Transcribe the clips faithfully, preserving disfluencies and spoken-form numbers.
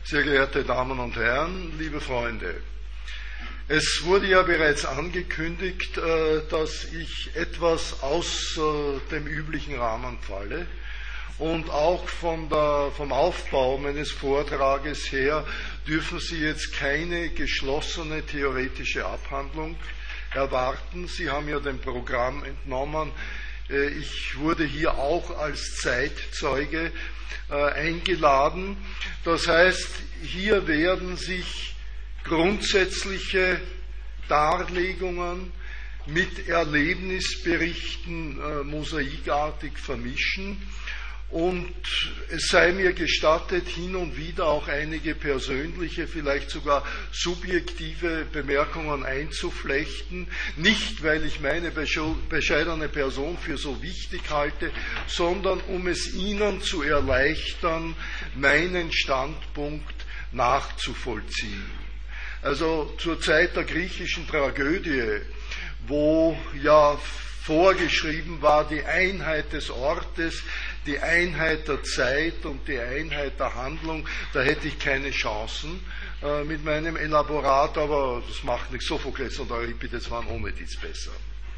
Sehr geehrte Damen und Herren, liebe Freunde, es wurde ja bereits angekündigt, dass ich etwas aus dem üblichen Rahmen falle und auch von der, vom Aufbau meines Vortrages her dürfen Sie jetzt keine geschlossene theoretische Abhandlung erwarten. Sie haben ja dem Programm entnommen, ich wurde hier auch als Zeitzeuge eingeladen. Das heißt, hier werden sich grundsätzliche Darlegungen mit Erlebnisberichten äh, mosaikartig vermischen und es sei mir gestattet, hin und wieder auch einige persönliche, vielleicht sogar subjektive Bemerkungen einzuflechten, nicht weil ich meine bescheidene Person für so wichtig halte, sondern um es Ihnen zu erleichtern, meinen Standpunkt nachzuvollziehen. Also zur Zeit der griechischen Tragödie, wo ja vorgeschrieben war die Einheit des Ortes, die Einheit der Zeit und die Einheit der Handlung, da hätte ich keine Chancen äh, mit meinem Elaborat, aber das macht nichts. Sophokles und Euripides waren ohne dies besser.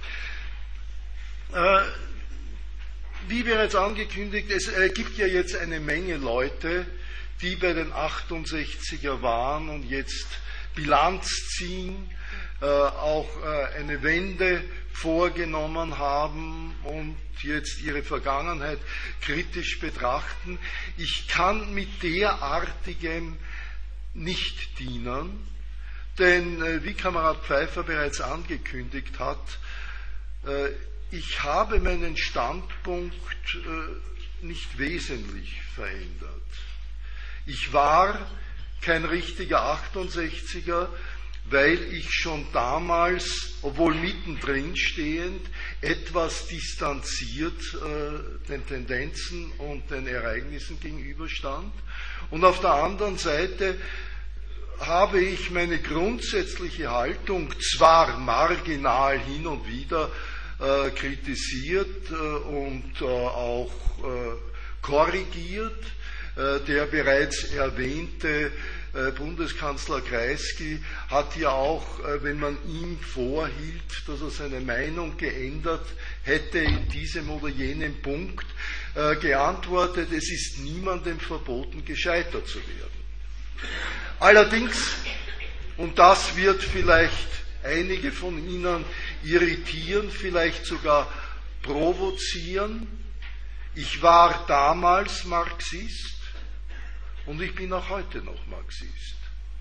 Äh, wie bereits angekündigt, es äh, gibt ja jetzt eine Menge Leute, die bei den achtundsechziger waren und jetzt Bilanz ziehen, äh, auch äh, eine Wende vorgenommen haben und jetzt ihre Vergangenheit kritisch betrachten. Ich kann mit derartigem nicht dienen, denn äh, wie Kamerad Pfeiffer bereits angekündigt hat, äh, ich habe meinen Standpunkt äh, nicht wesentlich verändert. Ich war kein richtiger achtundsechziger, weil ich schon damals, obwohl mittendrin stehend, etwas distanziert äh, den Tendenzen und den Ereignissen gegenüberstand. Und auf der anderen Seite habe ich meine grundsätzliche Haltung zwar marginal hin und wieder äh, kritisiert äh, und äh, auch äh, korrigiert. Äh, der bereits erwähnte Bundeskanzler Kreisky hat ja auch, wenn man ihm vorhielt, dass er seine Meinung geändert hätte in diesem oder jenem Punkt, geantwortet, es ist niemandem verboten, gescheitert zu werden. Allerdings, und das wird vielleicht einige von Ihnen irritieren, vielleicht sogar provozieren, ich war damals Marxist, und ich bin auch heute noch Marxist.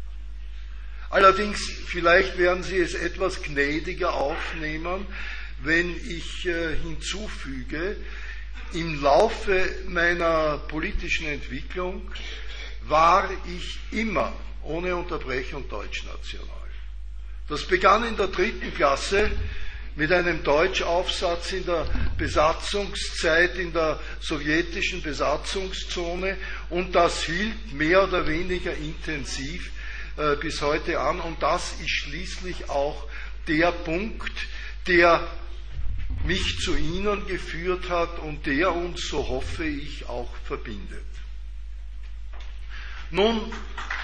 Allerdings, vielleicht werden Sie es etwas gnädiger aufnehmen, wenn ich äh, hinzufüge, im Laufe meiner politischen Entwicklung war ich immer ohne Unterbrechung deutschnational. Das begann in der dritten Klasse mit einem Deutschaufsatz in der Besatzungszeit, in der sowjetischen Besatzungszone, und das hielt mehr oder weniger intensiv äh, bis heute an, und das ist schließlich auch der Punkt, der mich zu Ihnen geführt hat und der uns, so hoffe ich, auch verbindet. Nun,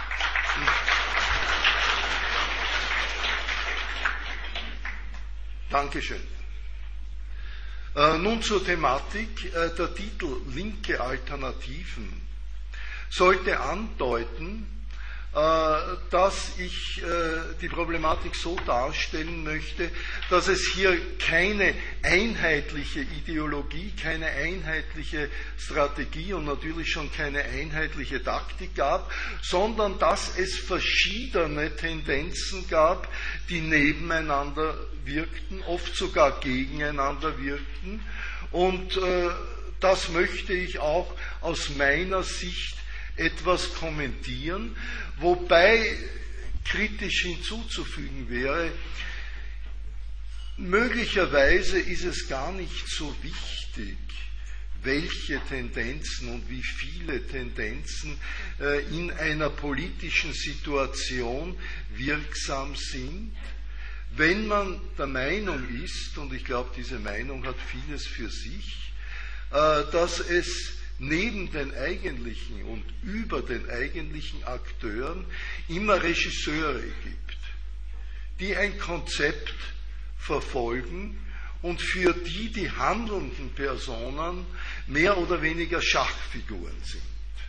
Dankeschön. Äh, nun zur Thematik. Äh, der Titel Linke Alternativen sollte andeuten, äh, dass ich äh, die Problematik so darstellen möchte, dass es hier keine einheitliche Ideologie, keine einheitliche Strategie und natürlich schon keine einheitliche Taktik gab, sondern dass es verschiedene Tendenzen gab, die nebeneinander wirkten, oft sogar gegeneinander wirkten. Und äh, das möchte ich auch aus meiner Sicht etwas kommentieren, wobei kritisch hinzuzufügen wäre, möglicherweise ist es gar nicht so wichtig, welche Tendenzen und wie viele Tendenzen äh, in einer politischen Situation wirksam sind, wenn man der Meinung ist, und ich glaube, diese Meinung hat vieles für sich, äh, dass es neben den eigentlichen und über den eigentlichen Akteuren immer Regisseure gibt, die ein Konzept verfolgen und für die die handelnden Personen mehr oder weniger Schachfiguren sind.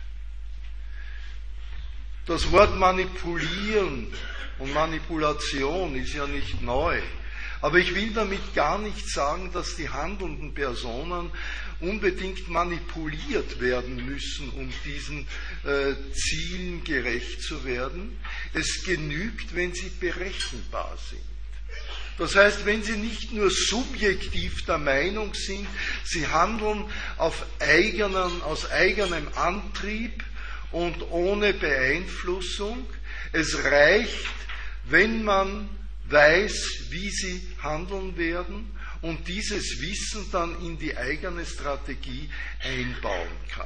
Das Wort manipulieren und Manipulation ist ja nicht neu. Aber ich will damit gar nicht sagen, dass die handelnden Personen unbedingt manipuliert werden müssen, um diesen äh, Zielen gerecht zu werden. Es genügt, wenn sie berechenbar sind. Das heißt, wenn sie nicht nur subjektiv der Meinung sind, sie handeln auf eigenen, aus eigenem Antrieb und ohne Beeinflussung. Es reicht, wenn man weiß, wie sie handeln werden und dieses Wissen dann in die eigene Strategie einbauen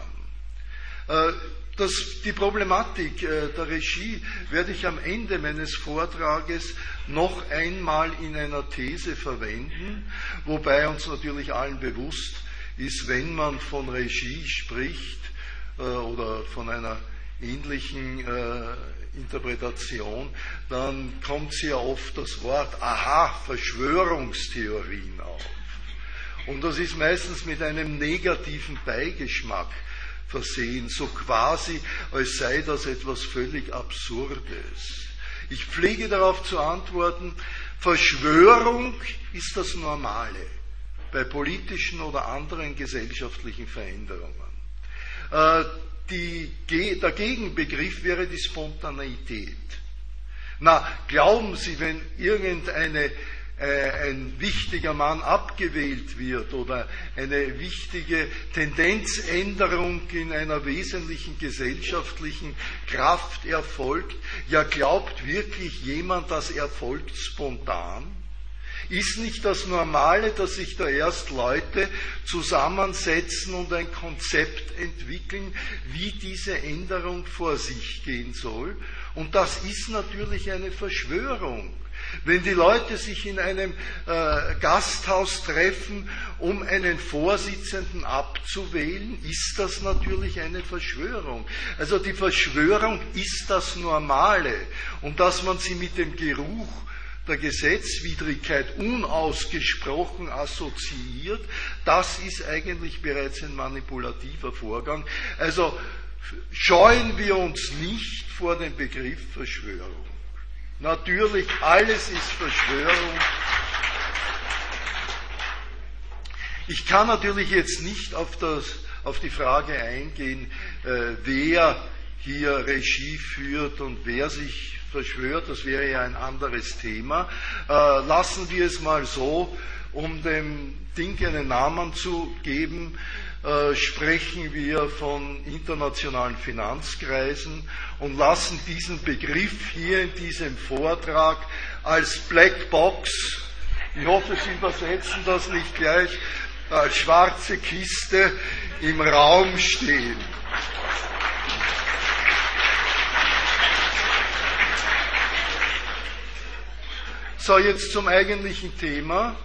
kann. Das, die Problematik der Regie werde ich am Ende meines Vortrages noch einmal in einer These verwenden, wobei uns natürlich allen bewusst ist, wenn man von Regie spricht oder von einer ähnlichen Interpretation, dann kommt sehr oft das Wort, aha, Verschwörungstheorien auf. Und das ist meistens mit einem negativen Beigeschmack versehen, so quasi, als sei das etwas völlig Absurdes. Ich pflege darauf zu antworten, Verschwörung ist das Normale bei politischen oder anderen gesellschaftlichen Veränderungen. Äh, Die, der Gegenbegriff wäre die Spontaneität. Na, glauben Sie, wenn irgendeine, äh, ein wichtiger Mann abgewählt wird oder eine wichtige Tendenzänderung in einer wesentlichen gesellschaftlichen Kraft erfolgt, ja, glaubt wirklich jemand, das erfolgt spontan? Ist nicht das Normale, dass sich da erst Leute zusammensetzen und ein Konzept entwickeln, wie diese Änderung vor sich gehen soll? Und das ist natürlich eine Verschwörung. Wenn die Leute sich in einem äh, Gasthaus treffen, um einen Vorsitzenden abzuwählen, ist das natürlich eine Verschwörung. Also die Verschwörung ist das Normale. Und dass man sie mit dem Geruch der Gesetzwidrigkeit unausgesprochen assoziiert, das ist eigentlich bereits ein manipulativer Vorgang. Also scheuen wir uns nicht vor dem Begriff Verschwörung. Natürlich, alles ist Verschwörung. Ich kann natürlich jetzt nicht auf, das, auf die Frage eingehen, äh, wer hier Regie führt und wer sich verschwört, das wäre ja ein anderes Thema. Äh, lassen wir es mal so, um dem Ding einen Namen zu geben, äh, sprechen wir von internationalen Finanzkreisen und lassen diesen Begriff hier in diesem Vortrag als Black Box, ich hoffe, Sie übersetzen das nicht gleich, als schwarze Kiste im Raum stehen. So, jetzt zum eigentlichen Thema.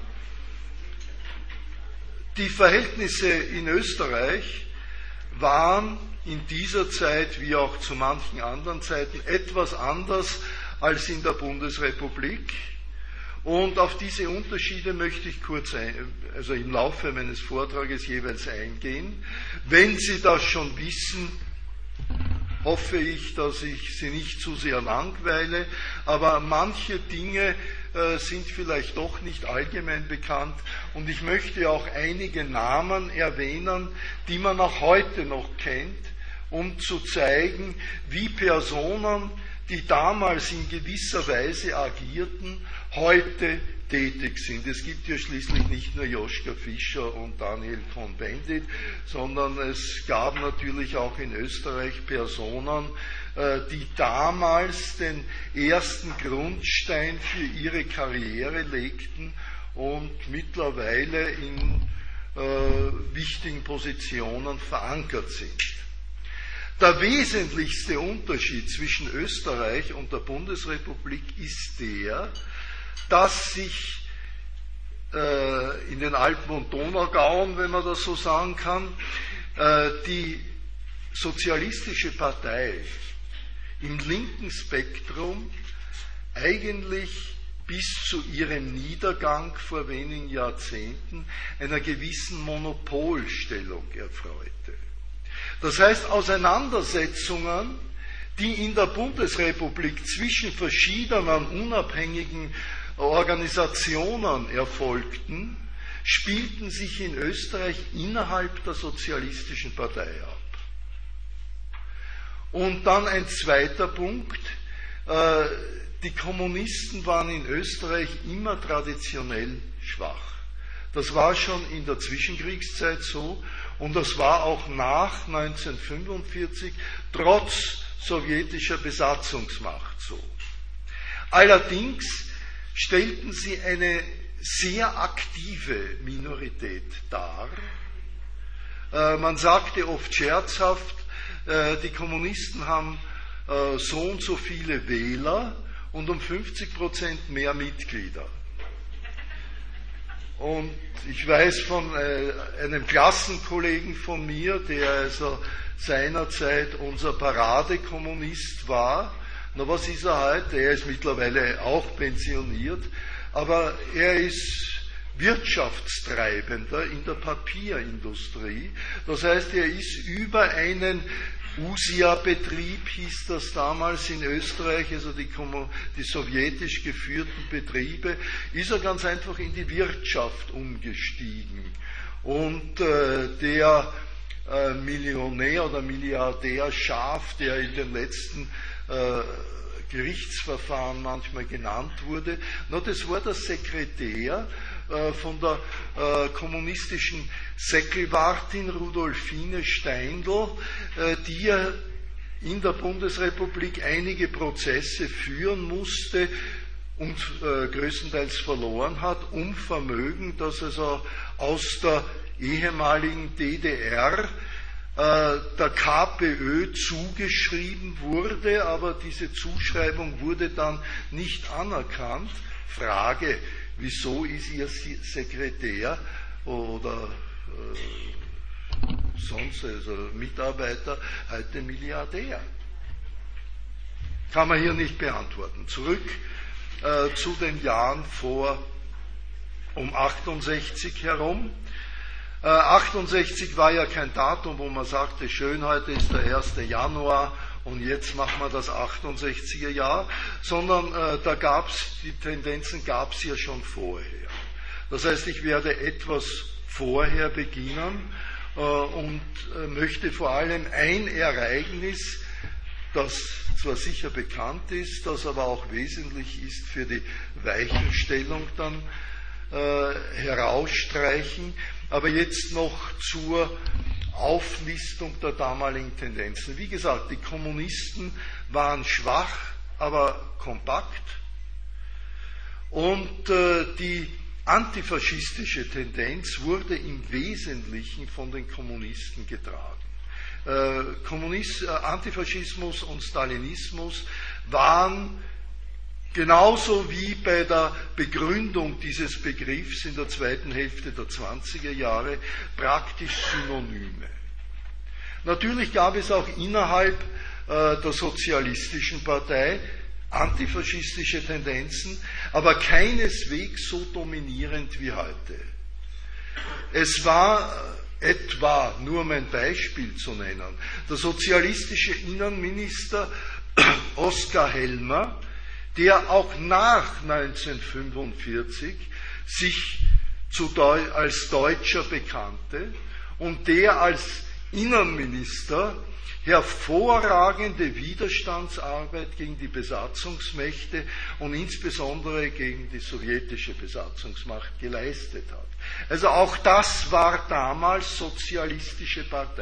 Die Verhältnisse in Österreich waren in dieser Zeit, wie auch zu manchen anderen Zeiten, etwas anders als in der Bundesrepublik. Und auf diese Unterschiede möchte ich kurz, ein, also im Laufe meines Vortrages jeweils eingehen. Wenn Sie das schon wissen, hoffe ich, dass ich Sie nicht zu sehr langweile, aber manche Dinge äh, sind vielleicht doch nicht allgemein bekannt und ich möchte auch einige Namen erwähnen, die man auch heute noch kennt, um zu zeigen, wie Personen, die damals in gewisser Weise agierten, heute tätig sind. Es gibt ja schließlich nicht nur Joschka Fischer und Daniel Cohn-Bendit, sondern es gab natürlich auch in Österreich Personen, die damals den ersten Grundstein für ihre Karriere legten und mittlerweile in äh, wichtigen Positionen verankert sind. Der wesentlichste Unterschied zwischen Österreich und der Bundesrepublik ist der, dass sich äh, in den Alpen- und Donaugauen, wenn man das so sagen kann, die Sozialistische Partei im linken Spektrum eigentlich bis zu ihrem Niedergang vor wenigen Jahrzehnten einer gewissen Monopolstellung erfreute. Das heißt, Auseinandersetzungen, die in der Bundesrepublik zwischen verschiedenen unabhängigen Organisationen erfolgten, spielten sich in Österreich innerhalb der Sozialistischen Partei ab. Und dann ein zweiter Punkt, die Kommunisten waren in Österreich immer traditionell schwach. Das war schon in der Zwischenkriegszeit so und das war auch nach neunzehnhundertfünfundvierzig trotz sowjetischer Besatzungsmacht so. Allerdings stellten sie eine sehr aktive Minorität dar. Man sagte oft scherzhaft, die Kommunisten haben so und so viele Wähler und um fünfzig Prozent mehr Mitglieder. Und ich weiß von einem Klassenkollegen von mir, der also seinerzeit unser Paradekommunist war. Na, was ist er heute? Er ist mittlerweile auch pensioniert, aber er ist Wirtschaftstreibender in der Papierindustrie. Das heißt, er ist über einen U S I A-Betrieb, hieß das damals in Österreich, also die, die sowjetisch geführten Betriebe, ist er ganz einfach in die Wirtschaft umgestiegen. Und äh, der äh, Millionär oder Milliardär Schaaf, der in den letzten äh, Gerichtsverfahren manchmal genannt wurde, na, das war der Sekretär äh, von der äh, kommunistischen Säckelwartin Rudolfine Steindl, äh, die ja in der Bundesrepublik einige Prozesse führen musste und äh, größtenteils verloren hat, um Vermögen, das also aus der ehemaligen D D R der KPÖ zugeschrieben wurde, aber diese Zuschreibung wurde dann nicht anerkannt. Frage, wieso ist Ihr Sekretär oder äh, sonst also Mitarbeiter heute Milliardär? Kann man hier nicht beantworten. Zurück äh, zu den Jahren vor um achtundsechzig herum. Äh, achtundsechzig war ja kein Datum, wo man sagte, schön, heute ist der erste Januar und jetzt machen wir das achtundsechziger Jahr, sondern äh, da gab's, die Tendenzen gab es ja schon vorher. Das heißt, ich werde etwas vorher beginnen äh, und äh, möchte vor allem ein Ereignis, das zwar sicher bekannt ist, das aber auch wesentlich ist für die Weichenstellung dann äh, herausstreichen, aber jetzt noch zur Auflistung der damaligen Tendenzen. Wie gesagt, die Kommunisten waren schwach, aber kompakt und äh, die antifaschistische Tendenz wurde im Wesentlichen von den Kommunisten getragen. Äh, Kommunist, äh, Antifaschismus und Stalinismus waren genauso wie bei der Begründung dieses Begriffs in der zweiten Hälfte der zwanziger Jahre praktisch Synonyme. Natürlich gab es auch innerhalb äh, der Sozialistischen Partei antifaschistische Tendenzen, aber keineswegs so dominierend wie heute. Es war äh, etwa, nur um ein Beispiel zu nennen, der sozialistische Innenminister Oskar Helmer, der auch nach neunzehnhundertfünfundvierzig sich zu Deu- als Deutscher bekannte und der als Innenminister hervorragende Widerstandsarbeit gegen die Besatzungsmächte und insbesondere gegen die sowjetische Besatzungsmacht geleistet hat. Also auch das war damals sozialistische Partei.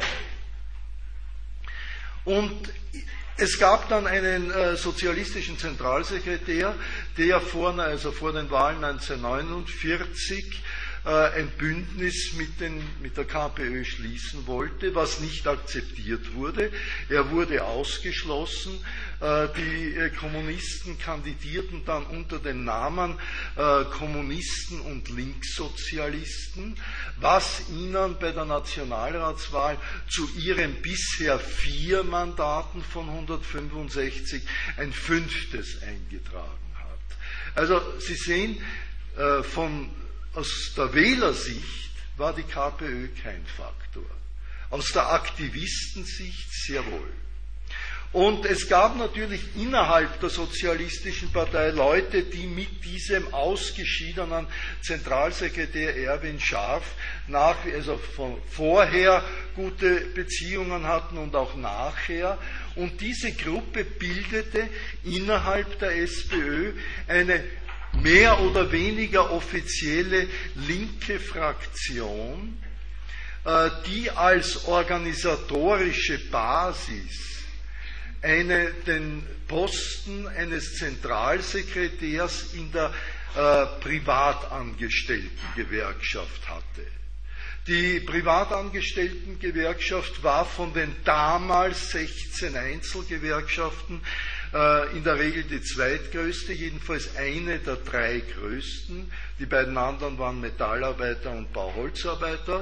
Und es gab dann einen äh, sozialistischen Zentralsekretär, der vor, also vor den Wahlen neunzehnhundertneunundvierzig ein Bündnis mit, den, mit der KPÖ schließen wollte, was nicht akzeptiert wurde. Er wurde ausgeschlossen. Die Kommunisten kandidierten dann unter dem Namen Kommunisten und Linkssozialisten, was ihnen bei der Nationalratswahl zu ihren bisher vier Mandaten von hundertfünfundsechzig ein fünftes eingetragen hat. Also Sie sehen, von aus der Wählersicht war die KPÖ kein Faktor. Aus der Aktivistensicht sehr wohl. Und es gab natürlich innerhalb der Sozialistischen Partei Leute, die mit diesem ausgeschiedenen Zentralsekretär Erwin Scharf nach, also von vorher gute Beziehungen hatten und auch nachher. Und diese Gruppe bildete innerhalb der SPÖ eine mehr oder weniger offizielle linke Fraktion, die als organisatorische Basis eine, den Posten eines Zentralsekretärs in der äh, Privatangestelltengewerkschaft hatte. Die Privatangestelltengewerkschaft war von den damals sechzehn Einzelgewerkschaften äh, in der Regel die zweitgrößte, jedenfalls eine der drei größten. Die beiden anderen waren Metallarbeiter und Bauholzarbeiter.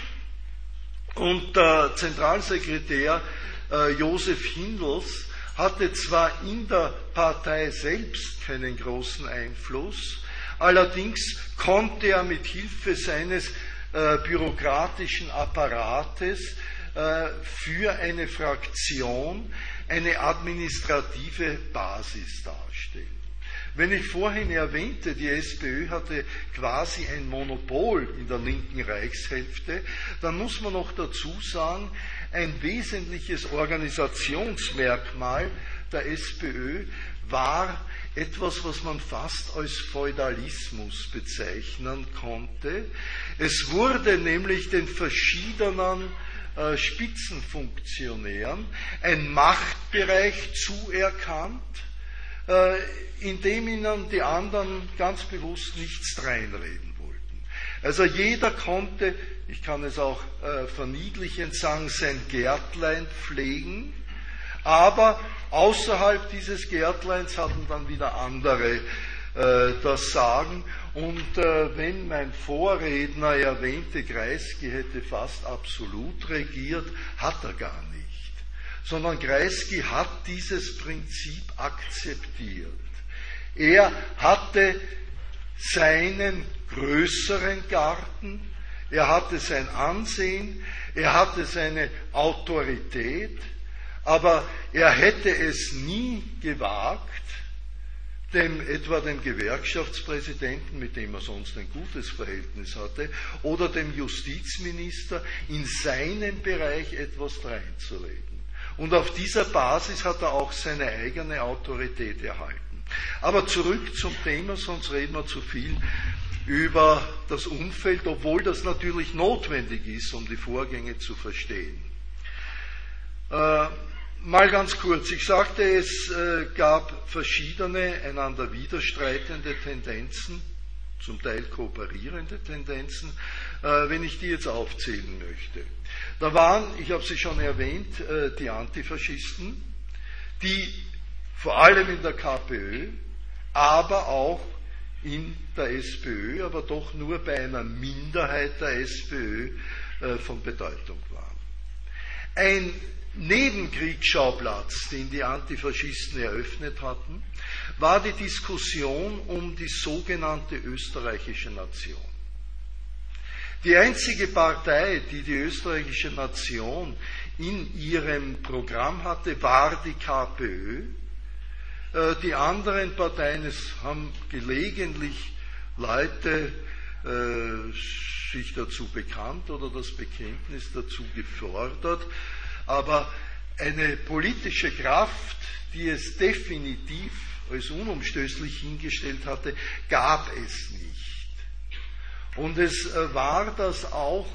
Und der Zentralsekretär äh, Josef Hindels hatte zwar in der Partei selbst keinen großen Einfluss, allerdings konnte er mit Hilfe seines äh, bürokratischen Apparates äh, für eine Fraktion eine administrative Basis darstellen. Wenn ich vorhin erwähnte, die SPÖ hatte quasi ein Monopol in der linken Reichshälfte, dann muss man noch dazu sagen, ein wesentliches Organisationsmerkmal der SPÖ war etwas, was man fast als Feudalismus bezeichnen konnte. Es wurde nämlich den verschiedenen äh, Spitzenfunktionären ein Machtbereich zuerkannt, äh, in dem ihnen die anderen ganz bewusst nichts reinreden wollten. Also jeder konnte, ich kann es auch äh, verniedlichend sagen, sein Gärtlein pflegen, aber außerhalb dieses Gärtleins hatten dann wieder andere äh, das Sagen. Und äh, wenn mein Vorredner erwähnte, Kreisky hätte fast absolut regiert, hat er gar nicht. Sondern Kreisky hat dieses Prinzip akzeptiert. Er hatte seinen größeren Garten, er hatte sein Ansehen, er hatte seine Autorität, aber er hätte es nie gewagt, dem, etwa dem Gewerkschaftspräsidenten, mit dem er sonst ein gutes Verhältnis hatte, oder dem Justizminister in seinen Bereich etwas dreinzureden. Und auf dieser Basis hat er auch seine eigene Autorität erhalten. Aber zurück zum Thema, sonst reden wir zu viel über das Umfeld, obwohl das natürlich notwendig ist, um die Vorgänge zu verstehen. Äh, mal ganz kurz, ich sagte, es äh, gab verschiedene, einander widerstreitende Tendenzen, zum Teil kooperierende Tendenzen, äh, wenn ich die jetzt aufzählen möchte. Da waren, ich habe sie schon erwähnt, äh, die Antifaschisten, die vor allem in der KPÖ, aber auch in der SPÖ, aber doch nur bei einer Minderheit der SPÖ äh, von Bedeutung waren. Ein Nebenkriegsschauplatz, den die Antifaschisten eröffnet hatten, war die Diskussion um die sogenannte österreichische Nation. Die einzige Partei, die die österreichische Nation in ihrem Programm hatte, war die KPÖ. Die anderen Parteien, es haben gelegentlich Leute äh, sich dazu bekannt oder das Bekenntnis dazu gefordert, aber eine politische Kraft, die es definitiv als unumstößlich hingestellt hatte, gab es nicht. Und es war das auch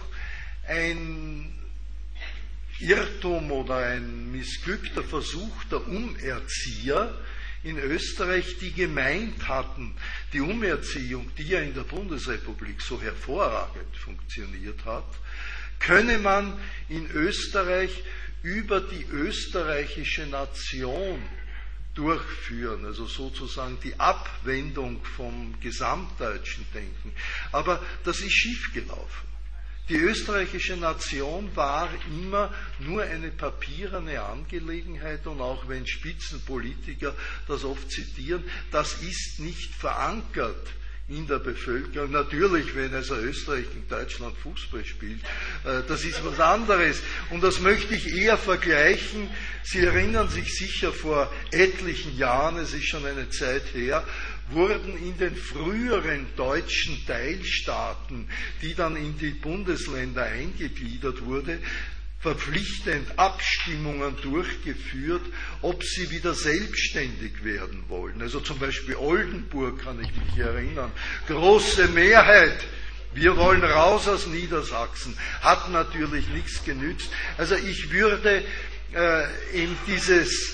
ein Irrtum oder ein missglückter Versuch der Umerzieher, in Österreich, die gemeint hatten, die Umerziehung, die ja in der Bundesrepublik so hervorragend funktioniert hat, könne man in Österreich über die österreichische Nation durchführen, also sozusagen die Abwendung vom gesamtdeutschen Denken. Aber das ist schiefgelaufen. Die österreichische Nation war immer nur eine papierene Angelegenheit und auch wenn Spitzenpolitiker das oft zitieren, das ist nicht verankert in der Bevölkerung. Natürlich, wenn also Österreich in Deutschland Fußball spielt, das ist was anderes. Und das möchte ich eher vergleichen. Sie erinnern sich sicher, vor etlichen Jahren, es ist schon eine Zeit her, wurden in den früheren deutschen Teilstaaten, die dann in die Bundesländer eingegliedert wurde, verpflichtend Abstimmungen durchgeführt, ob sie wieder selbstständig werden wollen. Also zum Beispiel Oldenburg, kann ich mich erinnern, große Mehrheit, wir wollen raus aus Niedersachsen, hat natürlich nichts genützt. Also ich würde äh, in dieses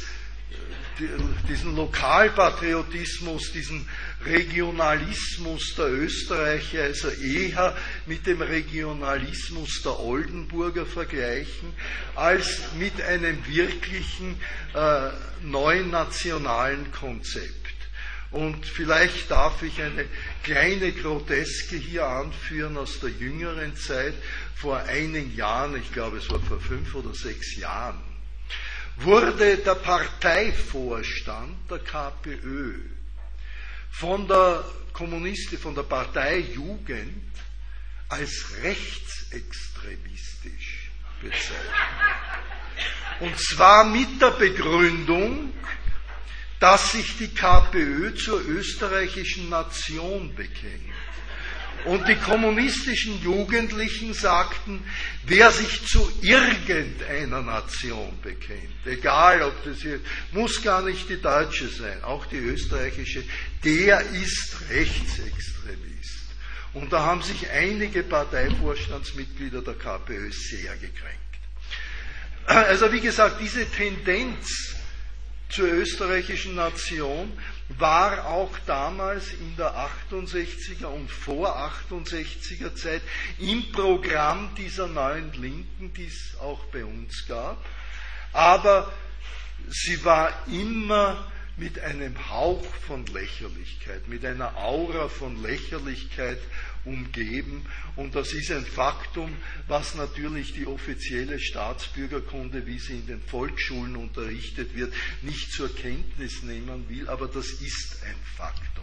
diesen Lokalpatriotismus, diesen Regionalismus der Österreicher, also eher mit dem Regionalismus der Oldenburger vergleichen, als mit einem wirklichen äh, neuen nationalen Konzept. Und vielleicht darf ich eine kleine Groteske hier anführen aus der jüngeren Zeit, vor einigen Jahren, ich glaube es war vor fünf oder sechs Jahren, wurde der Parteivorstand der KPÖ von der Kommunistin, von der Partei Jugend als rechtsextremistisch bezeichnet. Und zwar mit der Begründung, dass sich die KPÖ zur österreichischen Nation bekennt. Und die kommunistischen Jugendlichen sagten, wer sich zu irgendeiner Nation bekennt, egal ob das hier, muss gar nicht die deutsche sein, auch die österreichische, der ist Rechtsextremist. Und da haben sich einige Parteivorstandsmitglieder der KPÖ sehr gekränkt. Also wie gesagt, diese Tendenz zur österreichischen Nation war auch damals in der achtundsechziger und vor achtundsechziger Zeit im Programm dieser neuen Linken, die es auch bei uns gab, aber sie war immer mit einem Hauch von Lächerlichkeit, mit einer Aura von Lächerlichkeit umgeben. Und das ist ein Faktum, was natürlich die offizielle Staatsbürgerkunde, wie sie in den Volksschulen unterrichtet wird, nicht zur Kenntnis nehmen will, aber das ist ein Faktum.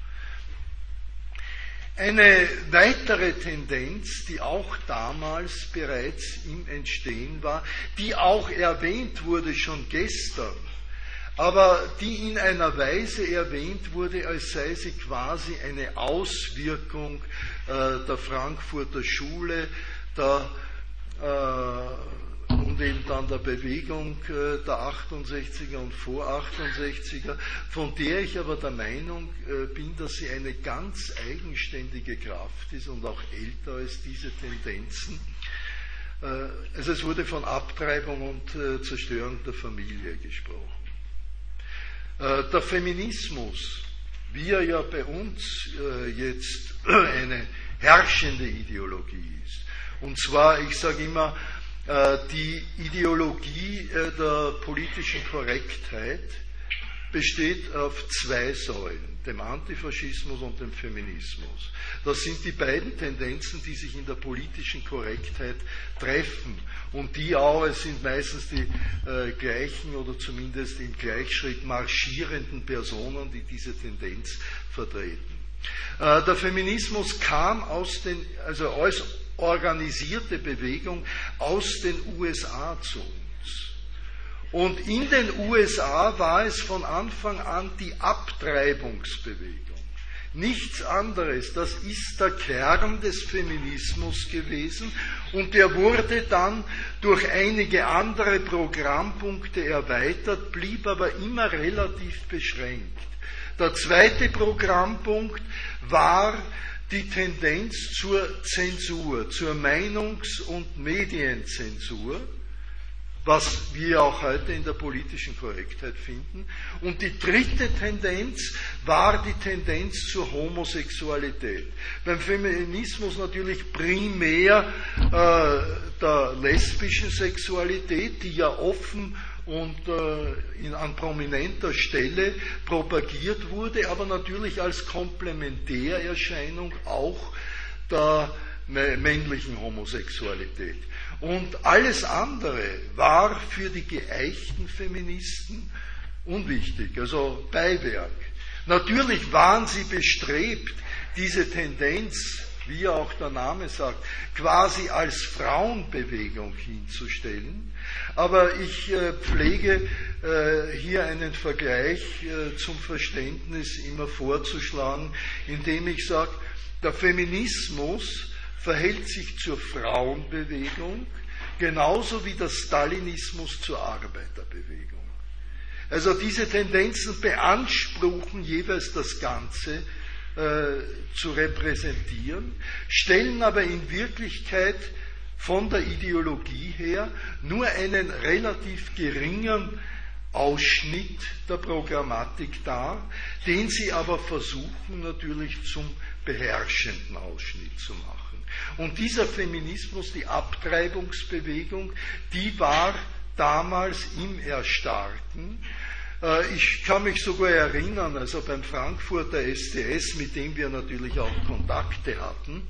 Eine weitere Tendenz, die auch damals bereits im Entstehen war, die auch erwähnt wurde schon gestern, aber die in einer Weise erwähnt wurde, als sei sie quasi eine Auswirkung äh, der Frankfurter Schule der, äh, und eben dann der Bewegung äh, der achtundsechziger und vor achtundsechziger, von der ich aber der Meinung äh, bin, dass sie eine ganz eigenständige Kraft ist und auch älter als diese Tendenzen. Äh, also es wurde von Abtreibung und äh, Zerstörung der Familie gesprochen. Der Feminismus, wie er ja bei uns jetzt eine herrschende Ideologie ist, und zwar, ich sage immer, die Ideologie der politischen Korrektheit besteht auf zwei Säulen, dem Antifaschismus und dem Feminismus. Das sind die beiden Tendenzen, die sich in der politischen Korrektheit treffen und die auch, es sind meistens die äh, gleichen oder zumindest im Gleichschritt marschierenden Personen, die diese Tendenz vertreten. Äh, der Feminismus kam aus den, also als organisierte Bewegung aus den U S A zu uns. Und in den U S A war es von Anfang an die Abtreibungsbewegung. Nichts anderes, das ist der Kern des Feminismus gewesen und der wurde dann durch einige andere Programmpunkte erweitert, blieb aber immer relativ beschränkt. Der zweite Programmpunkt war die Tendenz zur Zensur, zur Meinungs- und Medienzensur. was wir auch heute in der politischen Korrektheit finden. Und die dritte Tendenz war die Tendenz zur Homosexualität. Beim Feminismus natürlich primär äh, der lesbischen Sexualität, die ja offen und äh, in, an prominenter Stelle propagiert wurde, aber natürlich als Komplementärerscheinung auch der männlichen Homosexualität. Und alles andere war für die geeichten Feministen unwichtig, also Beiwerk. Natürlich waren sie bestrebt, diese Tendenz, wie auch der Name sagt, quasi als Frauenbewegung hinzustellen. Aber ich äh, pflege äh, hier einen Vergleich äh, zum Verständnis immer vorzuschlagen, indem ich sage, der Feminismus verhält sich zur Frauenbewegung genauso wie der Stalinismus zur Arbeiterbewegung. Also diese Tendenzen beanspruchen jeweils das Ganze äh, zu repräsentieren, stellen aber in Wirklichkeit von der Ideologie her nur einen relativ geringen Ausschnitt der Programmatik dar, den sie aber versuchen natürlich zum beherrschenden Ausschnitt zu machen. Und dieser Feminismus, die Abtreibungsbewegung, die war damals im Erstarken. Ich kann mich sogar erinnern, also beim Frankfurter S D S, mit dem wir natürlich auch Kontakte hatten,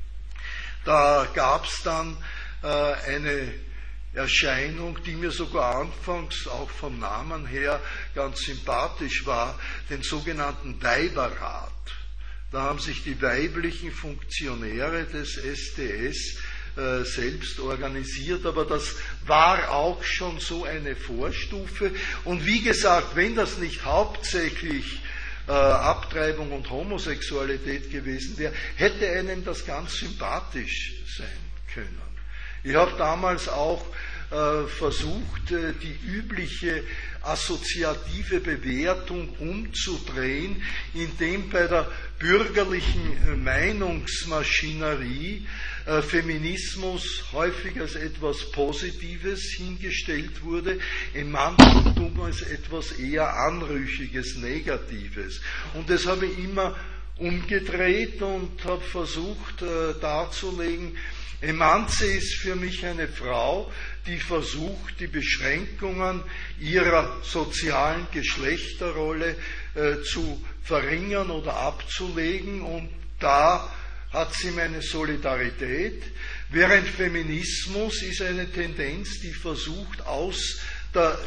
da gab es dann eine Erscheinung, die mir sogar anfangs auch vom Namen her ganz sympathisch war, den sogenannten Weiberrat. Da haben sich die weiblichen Funktionäre des S D S äh, selbst organisiert, aber das war auch schon so eine Vorstufe. Und wie gesagt, wenn das nicht hauptsächlich äh, Abtreibung und Homosexualität gewesen wäre, hätte einem das ganz sympathisch sein können. Ich habe damals auch äh, versucht, äh, die übliche assoziative Bewertung umzudrehen, indem bei der bürgerlichen Meinungsmaschinerie äh, Feminismus häufig als etwas Positives hingestellt wurde, Emanzentum als etwas eher Anrüchiges, Negatives. Und das habe ich immer umgedreht und habe versucht äh, darzulegen, Emanze ist für mich eine Frau, die versucht, die Beschränkungen ihrer sozialen Geschlechterrolle äh, zu verringern oder abzulegen, und da hat sie meine Solidarität, während Feminismus ist eine Tendenz, die versucht, aus der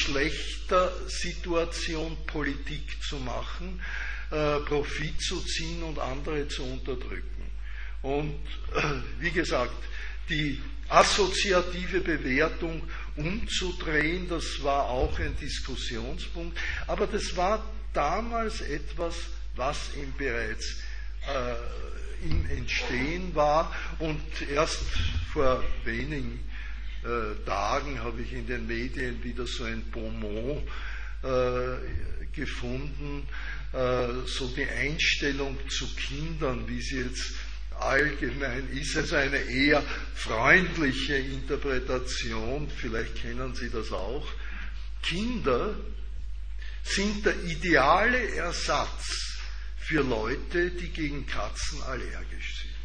Geschlechtersituation Politik zu machen, äh, Profit zu ziehen und andere zu unterdrücken. Und wie gesagt, die assoziative Bewertung umzudrehen, das war auch ein Diskussionspunkt, aber das war damals etwas, was ihm bereits äh, im Entstehen war, und erst vor wenigen äh, Tagen habe ich in den Medien wieder so ein Bonmot äh, gefunden, äh, so die Einstellung zu Kindern, wie sie jetzt allgemein ist, also eine eher freundliche Interpretation, vielleicht kennen Sie das auch. Kinder sind der ideale Ersatz für Leute, die gegen Katzen allergisch sind.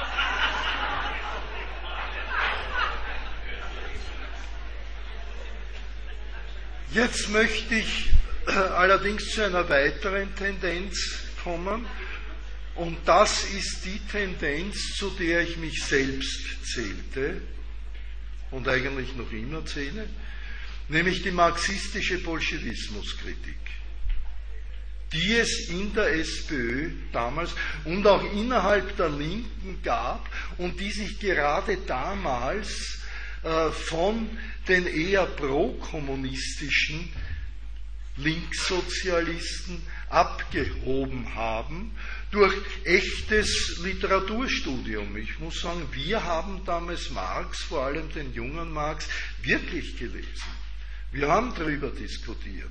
Jetzt möchte ich allerdings zu einer weiteren Tendenz kommen. Und das ist die Tendenz, zu der ich mich selbst zählte und eigentlich noch immer zähle, nämlich die marxistische Bolschewismuskritik, die es in der SPÖ damals und auch innerhalb der Linken gab und die sich gerade damals äh, von den eher prokommunistischen Linkssozialisten abgehoben haben durch echtes Literaturstudium. Ich muss sagen, wir haben damals Marx, vor allem den jungen Marx, wirklich gelesen. Wir haben darüber diskutiert.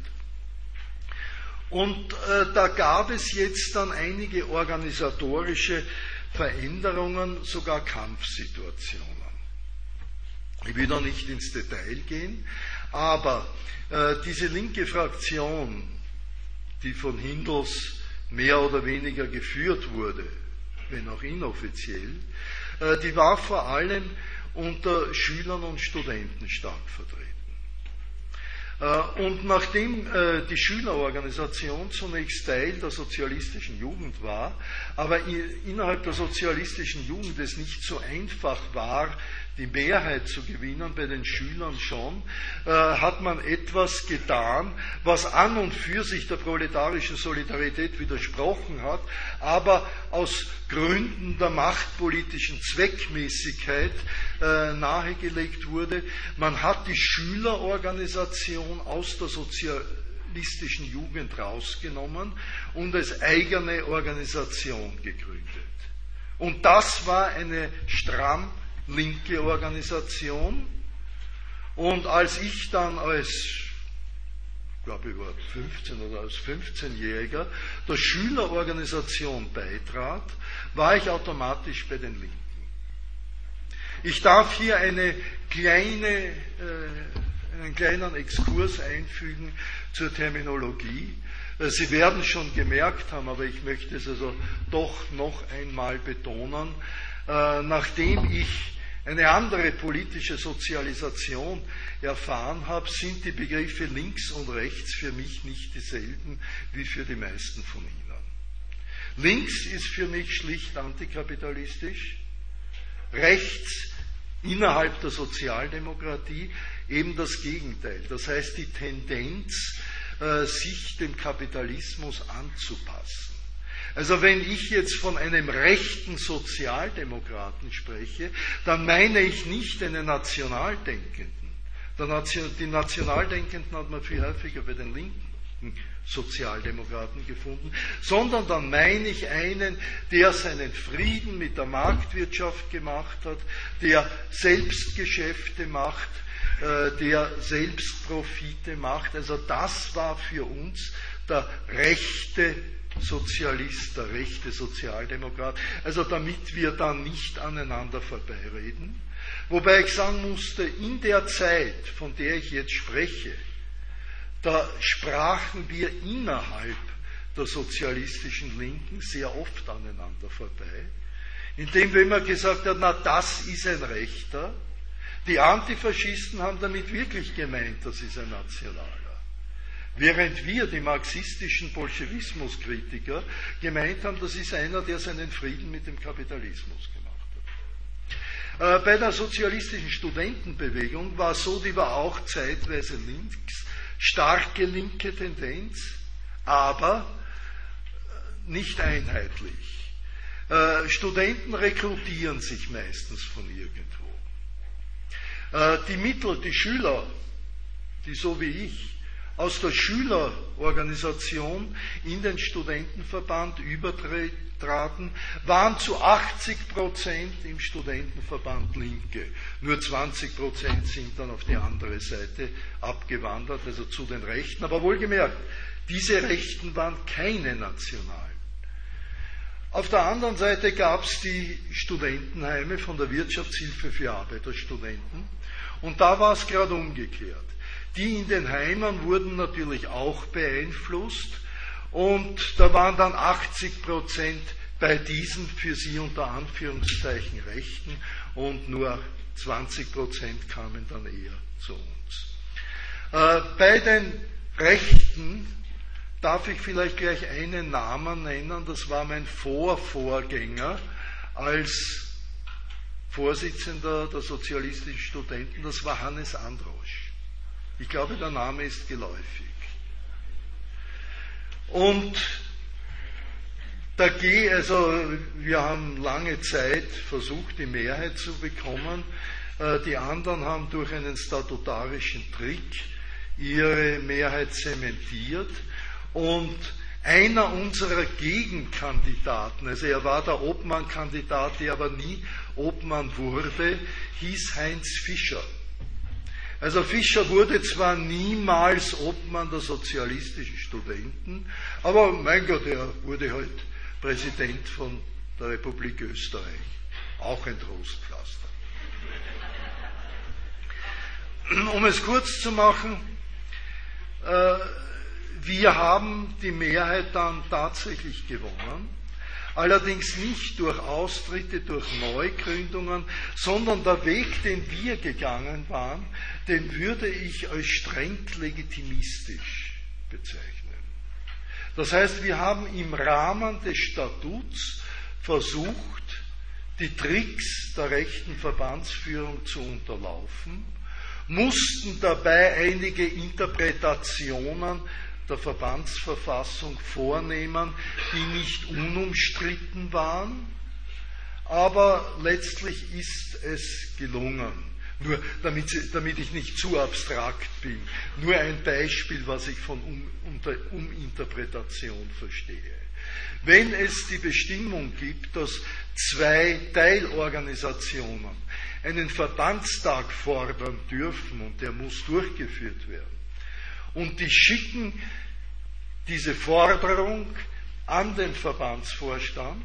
Und äh, da gab es jetzt dann einige organisatorische Veränderungen, sogar Kampfsituationen. Ich will da nicht ins Detail gehen, aber äh, diese linke Fraktion, die von Hindels mehr oder weniger geführt wurde, wenn auch inoffiziell, äh, die war vor allem unter Schülern und Studenten stark vertreten. Und nachdem die Schülerorganisation zunächst Teil der sozialistischen Jugend war, aber innerhalb der sozialistischen Jugend es nicht so einfach war, die Mehrheit zu gewinnen, bei den Schülern schon, hat man etwas getan, was an und für sich der proletarischen Solidarität widersprochen hat, aber aus Gründen der machtpolitischen Zweckmäßigkeit nahegelegt wurde. Man hat die Schülerorganisation aus der sozialistischen Jugend rausgenommen und als eigene Organisation gegründet. Und das war eine stramm linke Organisation. Und als ich dann als, ich glaube ich war fünfzehn oder als fünfzehnjähriger, der Schülerorganisation beitrat, war ich automatisch bei den Linken. Ich darf hier eine kleine, äh, einen kleinen Exkurs einfügen zur Terminologie. Sie werden schon gemerkt haben, aber ich möchte es also doch noch einmal betonen, äh, nachdem ich eine andere politische Sozialisation erfahren habe, sind die Begriffe links und rechts für mich nicht dieselben wie für die meisten von Ihnen. Links ist für mich schlicht antikapitalistisch, rechts innerhalb der Sozialdemokratie eben das Gegenteil. Das heißt die Tendenz, sich dem Kapitalismus anzupassen. Also wenn ich jetzt von einem rechten Sozialdemokraten spreche, dann meine ich nicht einen Nationaldenkenden. Die Nationaldenkenden hat man viel häufiger bei den linken Sozialdemokraten gefunden, sondern dann meine ich einen, der seinen Frieden mit der Marktwirtschaft gemacht hat, der selbst Geschäfte macht, der selbst Profite macht. Also das war für uns der rechte Sozialist, der rechte Sozialdemokrat, also damit wir dann nicht aneinander vorbeireden. Wobei ich sagen musste, in der Zeit, von der ich jetzt spreche, da sprachen wir innerhalb der sozialistischen Linken sehr oft aneinander vorbei, indem wir immer gesagt haben, na das ist ein Rechter. Die Antifaschisten haben damit wirklich gemeint, das ist ein Nationaler. Während wir, die marxistischen Bolschewismuskritiker, gemeint haben, das ist einer, der seinen Frieden mit dem Kapitalismus gemacht hat. Bei der sozialistischen Studentenbewegung war so, die war auch zeitweise links, starke linke Tendenz, aber nicht einheitlich. Studenten rekrutieren sich meistens von irgendwo. Die Mittel, die Schüler, die so wie ich aus der Schülerorganisation in den Studentenverband übertraten, waren zu achtzig Prozent im Studentenverband Linke. Nur zwanzig Prozent sind dann auf die andere Seite abgewandert, also zu den Rechten. Aber wohlgemerkt, diese Rechten waren keine Nationalen. Auf der anderen Seite gab es die Studentenheime von der Wirtschaftshilfe für Arbeiterstudenten. Und da war es gerade umgekehrt. Die in den Heimen wurden natürlich auch beeinflusst und da waren dann achtzig Prozent bei diesen für sie unter Anführungszeichen Rechten und nur zwanzig Prozent kamen dann eher zu uns. Äh, bei den Rechten darf ich vielleicht gleich einen Namen nennen, das war mein Vorvorgänger als Vorsitzender der sozialistischen Studenten, das war Hannes Androsch. Ich glaube, der Name ist geläufig. Und da geht, also wir haben lange Zeit versucht, die Mehrheit zu bekommen. Die anderen haben durch einen statutarischen Trick ihre Mehrheit zementiert. Und einer unserer Gegenkandidaten, also er war der Obmann-Kandidat, der aber nie Obmann wurde, hieß Heinz Fischer. Also Fischer wurde zwar niemals Obmann der sozialistischen Studenten, aber mein Gott, er wurde halt Präsident von der Republik Österreich. Auch ein Trostpflaster. Um es kurz zu machen, äh, wir haben die Mehrheit dann tatsächlich gewonnen, allerdings nicht durch Austritte, durch Neugründungen, sondern der Weg, den wir gegangen waren, den würde ich als streng legitimistisch bezeichnen. Das heißt, wir haben im Rahmen des Statuts versucht, die Tricks der rechten Verbandsführung zu unterlaufen, mussten dabei einige Interpretationen der Verbandsverfassung vornehmen, die nicht unumstritten waren, aber letztlich ist es gelungen. Nur damit, damit ich nicht zu abstrakt bin, nur ein Beispiel, was ich von um, unter, Uminterpretation verstehe. Wenn es die Bestimmung gibt, dass zwei Teilorganisationen einen Verbandstag fordern dürfen und der muss durchgeführt werden, und die schicken diese Forderung an den Verbandsvorstand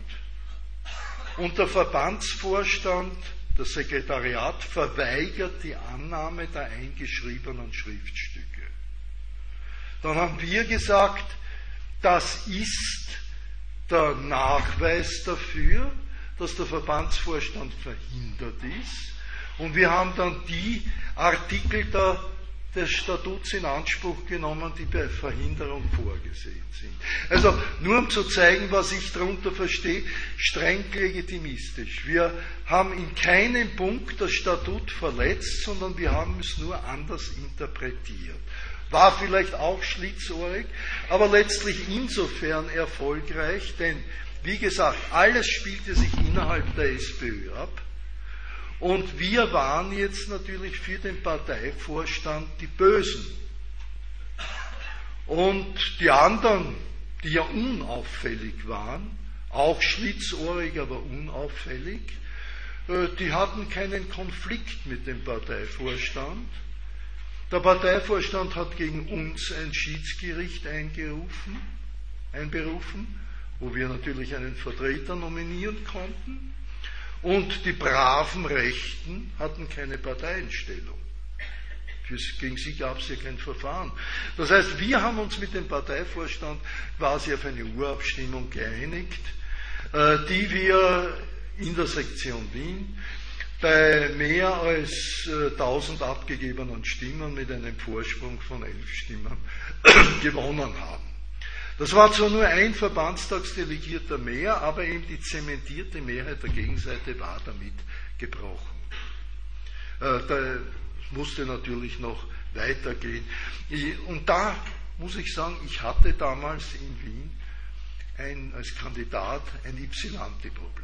und der Verbandsvorstand, das Sekretariat, verweigert die Annahme der eingeschriebenen Schriftstücke. Dann haben wir gesagt, das ist der Nachweis dafür, dass der Verbandsvorstand verhindert ist, und wir haben dann die Artikel der des Statuts in Anspruch genommen, die bei Verhinderung vorgesehen sind. Also nur um zu zeigen, was ich darunter verstehe, streng legitimistisch. Wir haben in keinem Punkt das Statut verletzt, sondern wir haben es nur anders interpretiert. War vielleicht auch schlitzohrig, aber letztlich insofern erfolgreich, denn wie gesagt, alles spielte sich innerhalb der SPÖ ab. Und wir waren jetzt natürlich für den Parteivorstand die Bösen. Und die anderen, die ja unauffällig waren, auch schlitzohrig, aber unauffällig, die hatten keinen Konflikt mit dem Parteivorstand. Der Parteivorstand hat gegen uns ein Schiedsgericht eingerufen, einberufen, wo wir natürlich einen Vertreter nominieren konnten. Und die braven Rechten hatten keine Parteienstellung. Gegen sie gab es ja kein Verfahren. Das heißt, wir haben uns mit dem Parteivorstand quasi auf eine Urabstimmung geeinigt, die wir in der Sektion Wien bei mehr als tausend abgegebenen Stimmen mit einem Vorsprung von elf Stimmen gewonnen haben. Das war zwar nur ein Verbandstagsdelegierter mehr, aber eben die zementierte Mehrheit der Gegenseite war damit gebrochen. Äh, da musste natürlich noch weitergehen. Und da muss ich sagen, ich hatte damals in Wien ein, als Kandidat ein Ypsilanti-Problem.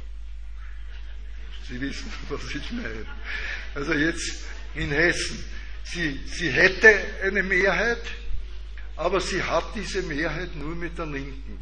Sie wissen, was ich meine. Also jetzt in Hessen. Sie, sie hätte eine Mehrheit, aber sie hat diese Mehrheit nur mit der Linken.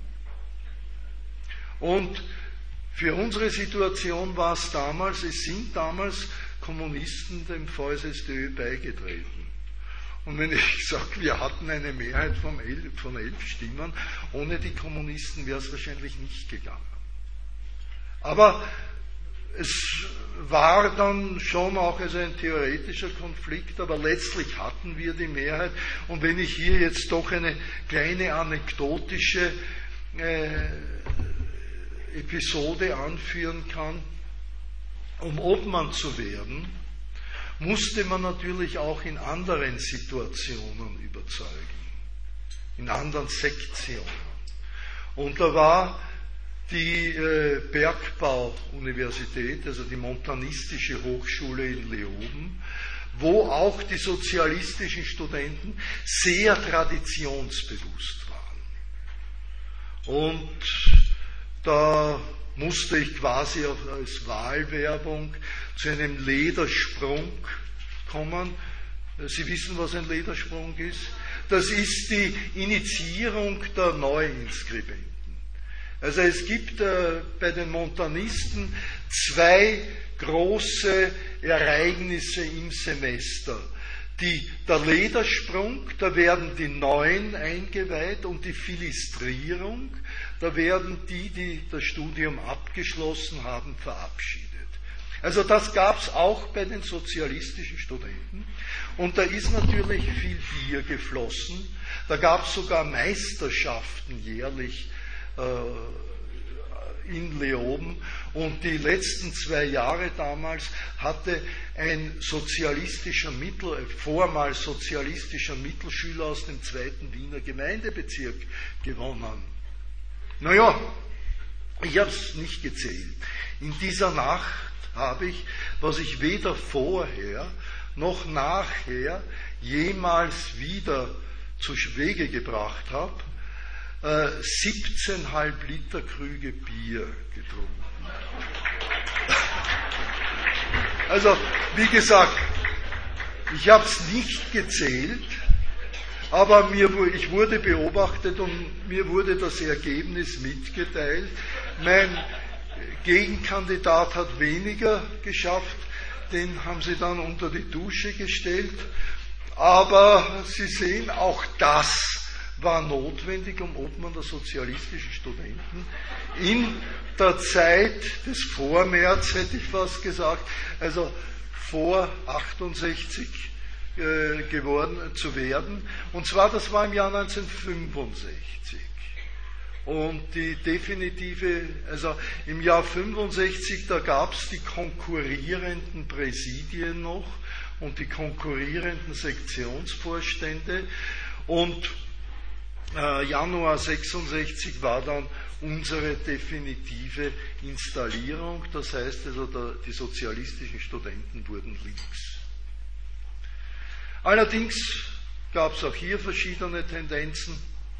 Und für unsere Situation war es damals, es sind damals Kommunisten dem V S S D Ö beigetreten. Und wenn ich sage, wir hatten eine Mehrheit von elf, von elf Stimmen, ohne die Kommunisten wäre es wahrscheinlich nicht gegangen. Aber es war dann schon auch also ein theoretischer Konflikt, aber letztlich hatten wir die Mehrheit. Und wenn ich hier jetzt doch eine kleine anekdotische äh, Episode anführen kann, um Obmann zu werden, musste man natürlich auch in anderen Situationen überzeugen, in anderen Sektionen. Und da war die äh, Bergbau-Universität, also die Montanistische Hochschule in Leoben, wo auch die sozialistischen Studenten sehr traditionsbewusst waren. Und da musste ich quasi als Wahlwerbung zu einem Ledersprung kommen. Sie wissen, was ein Ledersprung ist? Das ist die Initiierung der Neuinskribenten. Also es gibt äh, bei den Montanisten zwei große Ereignisse im Semester. Die, der Ledersprung, da werden die Neuen eingeweiht, und die Philistrierung, da werden die, die das Studium abgeschlossen haben, verabschiedet. Also das gab es auch bei den sozialistischen Studenten. Und da ist natürlich viel Bier geflossen. Da gab es sogar Meisterschaften jährlich äh, in Leoben. Und die letzten zwei Jahre damals hatte ein sozialistischer Mittel, vormals sozialistischer Mittelschüler aus dem zweiten Wiener Gemeindebezirk gewonnen. Naja, ich habe es nicht gezählt. In dieser Nacht habe ich, was ich weder vorher noch nachher jemals wieder zu Wege gebracht habe, äh, siebzehn Komma fünf Liter Krüge Bier getrunken. Also, wie gesagt, ich habe es nicht gezählt, aber mir, ich wurde beobachtet und mir wurde das Ergebnis mitgeteilt. Mein Gegenkandidat hat weniger geschafft, den haben sie dann unter die Dusche gestellt. Aber Sie sehen, auch das war notwendig, um Obmann der sozialistischen Studenten in der Zeit des Vormärz, hätte ich fast gesagt, also vor achtundsechzig äh, geworden zu werden. Und zwar, das war im Jahr neunzehnhundertfünfundsechzig. Und die definitive, also im Jahr fünfundsechzig, da gab es die konkurrierenden Präsidien noch und die konkurrierenden Sektionsvorstände. Und äh, Januar sechsundsechzig war dann unsere definitive Installierung. Das heißt also, der, die sozialistischen Studenten wurden links. Allerdings gab es auch hier verschiedene Tendenzen.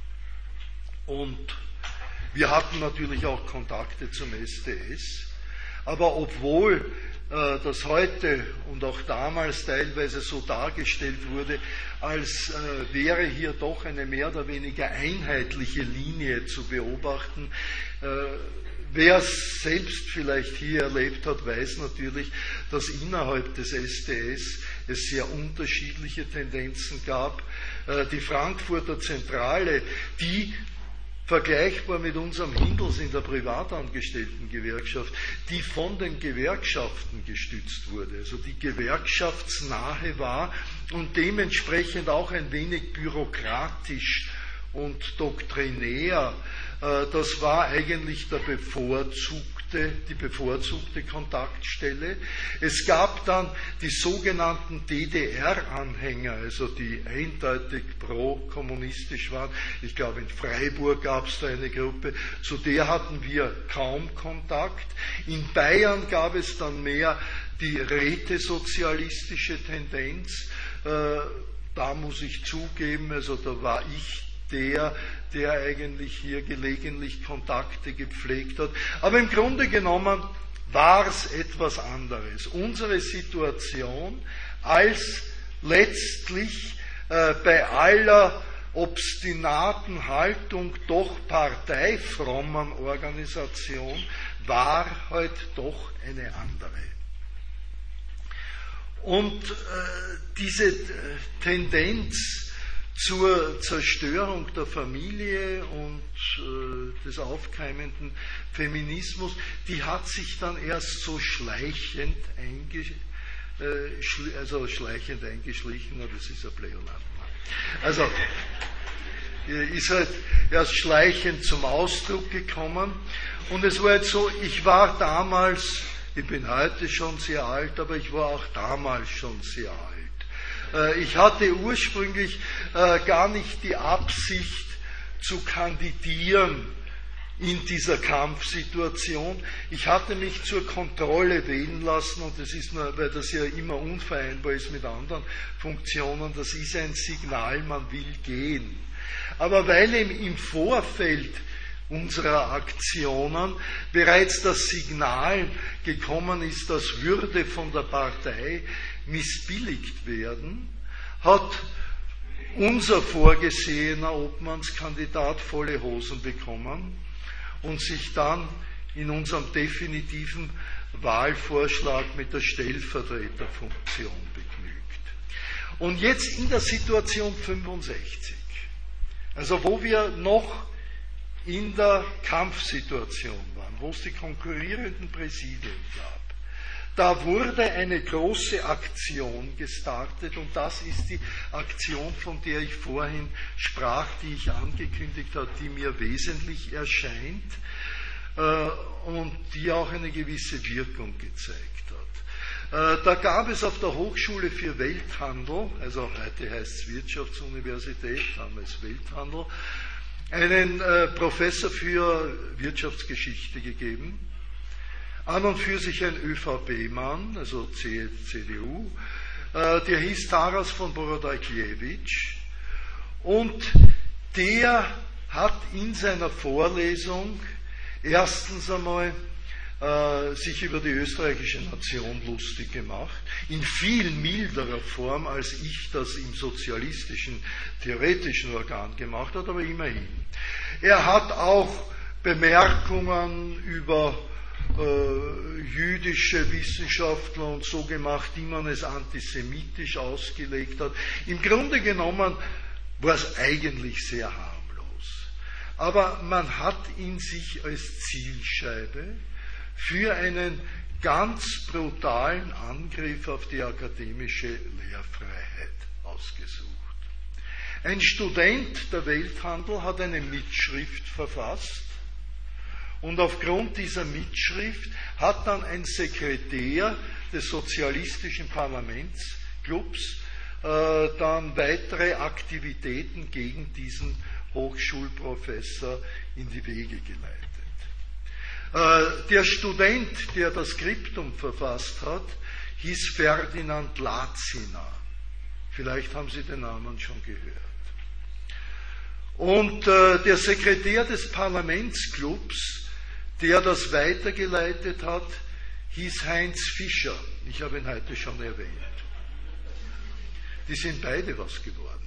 Und wir hatten natürlich auch Kontakte zum S D S, aber obwohl äh, das heute und auch damals teilweise so dargestellt wurde, als äh, wäre hier doch eine mehr oder weniger einheitliche Linie zu beobachten, äh, wer es selbst vielleicht hier erlebt hat, weiß natürlich, dass innerhalb des S D S es sehr unterschiedliche Tendenzen gab. Äh, die Frankfurter Zentrale, die vergleichbar mit unserem Hindels in der Privatangestelltengewerkschaft, die von den Gewerkschaften gestützt wurde, also die gewerkschaftsnahe war und dementsprechend auch ein wenig bürokratisch und doktrinär. Das war eigentlich der bevorzugte, die bevorzugte Kontaktstelle. Es gab dann die sogenannten D D R-Anhänger, also die eindeutig pro-kommunistisch waren. Ich glaube, in Freiburg gab es da eine Gruppe, zu der hatten wir kaum Kontakt. In Bayern gab es dann mehr die rätesozialistische Tendenz. Da muss ich zugeben, also da war ich der, der eigentlich hier gelegentlich Kontakte gepflegt hat. Aber im Grunde genommen war es etwas anderes. Unsere Situation als letztlich äh, bei aller obstinaten Haltung doch parteifrommen Organisation war halt doch eine andere. Und äh, diese äh, Tendenz zur Zerstörung der Familie und äh, des aufkeimenden Feminismus, die hat sich dann erst so schleichend, einge, äh, schl- also schleichend eingeschlichen, aber das ist ein Pleonasmus. Also ist halt erst schleichend zum Ausdruck gekommen. Und es war jetzt so, ich war damals, ich bin heute schon sehr alt, aber ich war auch damals schon sehr alt. Ich hatte ursprünglich äh, gar nicht die Absicht zu kandidieren in dieser Kampfsituation. Ich hatte mich zur Kontrolle wählen lassen und das ist nur, weil das ja immer unvereinbar ist mit anderen Funktionen, das ist ein Signal, man will gehen. Aber weil eben im Vorfeld unserer Aktionen bereits das Signal gekommen ist, dass Würde von der Partei missbilligt werden, hat unser vorgesehener Obmannskandidat volle Hosen bekommen und sich dann in unserem definitiven Wahlvorschlag mit der Stellvertreterfunktion begnügt. Und jetzt in der Situation fünfundsechzig, also wo wir noch in der Kampfsituation waren, wo es die konkurrierenden Präsidien gab, Da wurde eine große Aktion gestartet und das ist die Aktion, von der ich vorhin sprach, die ich angekündigt habe, die mir wesentlich erscheint und die auch eine gewisse Wirkung gezeigt hat. Da gab es auf der Hochschule für Welthandel, also heute heißt es Wirtschaftsuniversität, damals Welthandel, einen Professor für Wirtschaftsgeschichte gegeben. An und für sich ein ÖVP-Mann, also C D U, äh, der hieß Taras von Borodajkiewicz und der hat in seiner Vorlesung erstens einmal äh, sich über die österreichische Nation lustig gemacht, in viel milderer Form, als ich das im sozialistischen, theoretischen Organ gemacht habe, aber immerhin. Er hat auch Bemerkungen über Äh, jüdische Wissenschaftler und so gemacht, die man es antisemitisch ausgelegt hat. Im Grunde genommen war es eigentlich sehr harmlos. Aber man hat ihn sich als Zielscheibe für einen ganz brutalen Angriff auf die akademische Lehrfreiheit ausgesucht. Ein Student der Welthandel hat eine Mitschrift verfasst, und aufgrund dieser Mitschrift hat dann ein Sekretär des sozialistischen Parlamentsclubs äh, dann weitere Aktivitäten gegen diesen Hochschulprofessor in die Wege geleitet. Äh, der Student, der das Skriptum verfasst hat, hieß Ferdinand Lazina. Vielleicht haben Sie den Namen schon gehört. Und äh, der Sekretär des Parlamentsclubs, der das weitergeleitet hat, hieß Heinz Fischer. Ich habe ihn heute schon erwähnt. Die sind beide was geworden.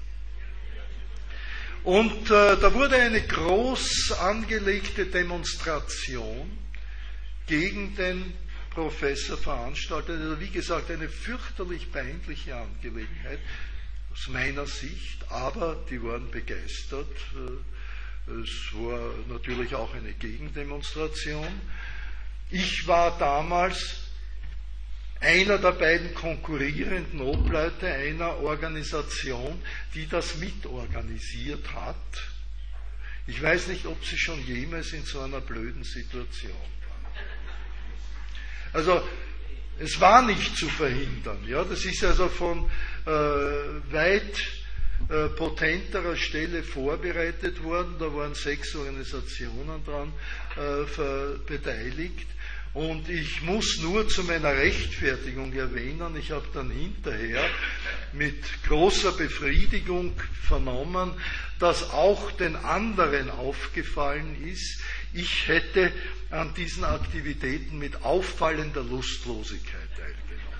Und äh, da wurde eine groß angelegte Demonstration gegen den Professor veranstaltet. Also wie gesagt, eine fürchterlich peinliche Angelegenheit aus meiner Sicht, aber die waren begeistert. Es war natürlich auch eine Gegendemonstration. Ich war damals einer der beiden konkurrierenden Obleute einer Organisation, die das mitorganisiert hat. Ich weiß nicht, ob Sie schon jemals in so einer blöden Situation waren. Also, es war nicht zu verhindern. Ja? Das ist also von äh, weit äh, potenterer Stelle vorbereitet worden. Da waren sechs Organisationen daran äh, beteiligt. Und ich muss nur zu meiner Rechtfertigung erwähnen, ich habe dann hinterher mit großer Befriedigung vernommen, dass auch den anderen aufgefallen ist, ich hätte an diesen Aktivitäten mit auffallender Lustlosigkeit teilgenommen.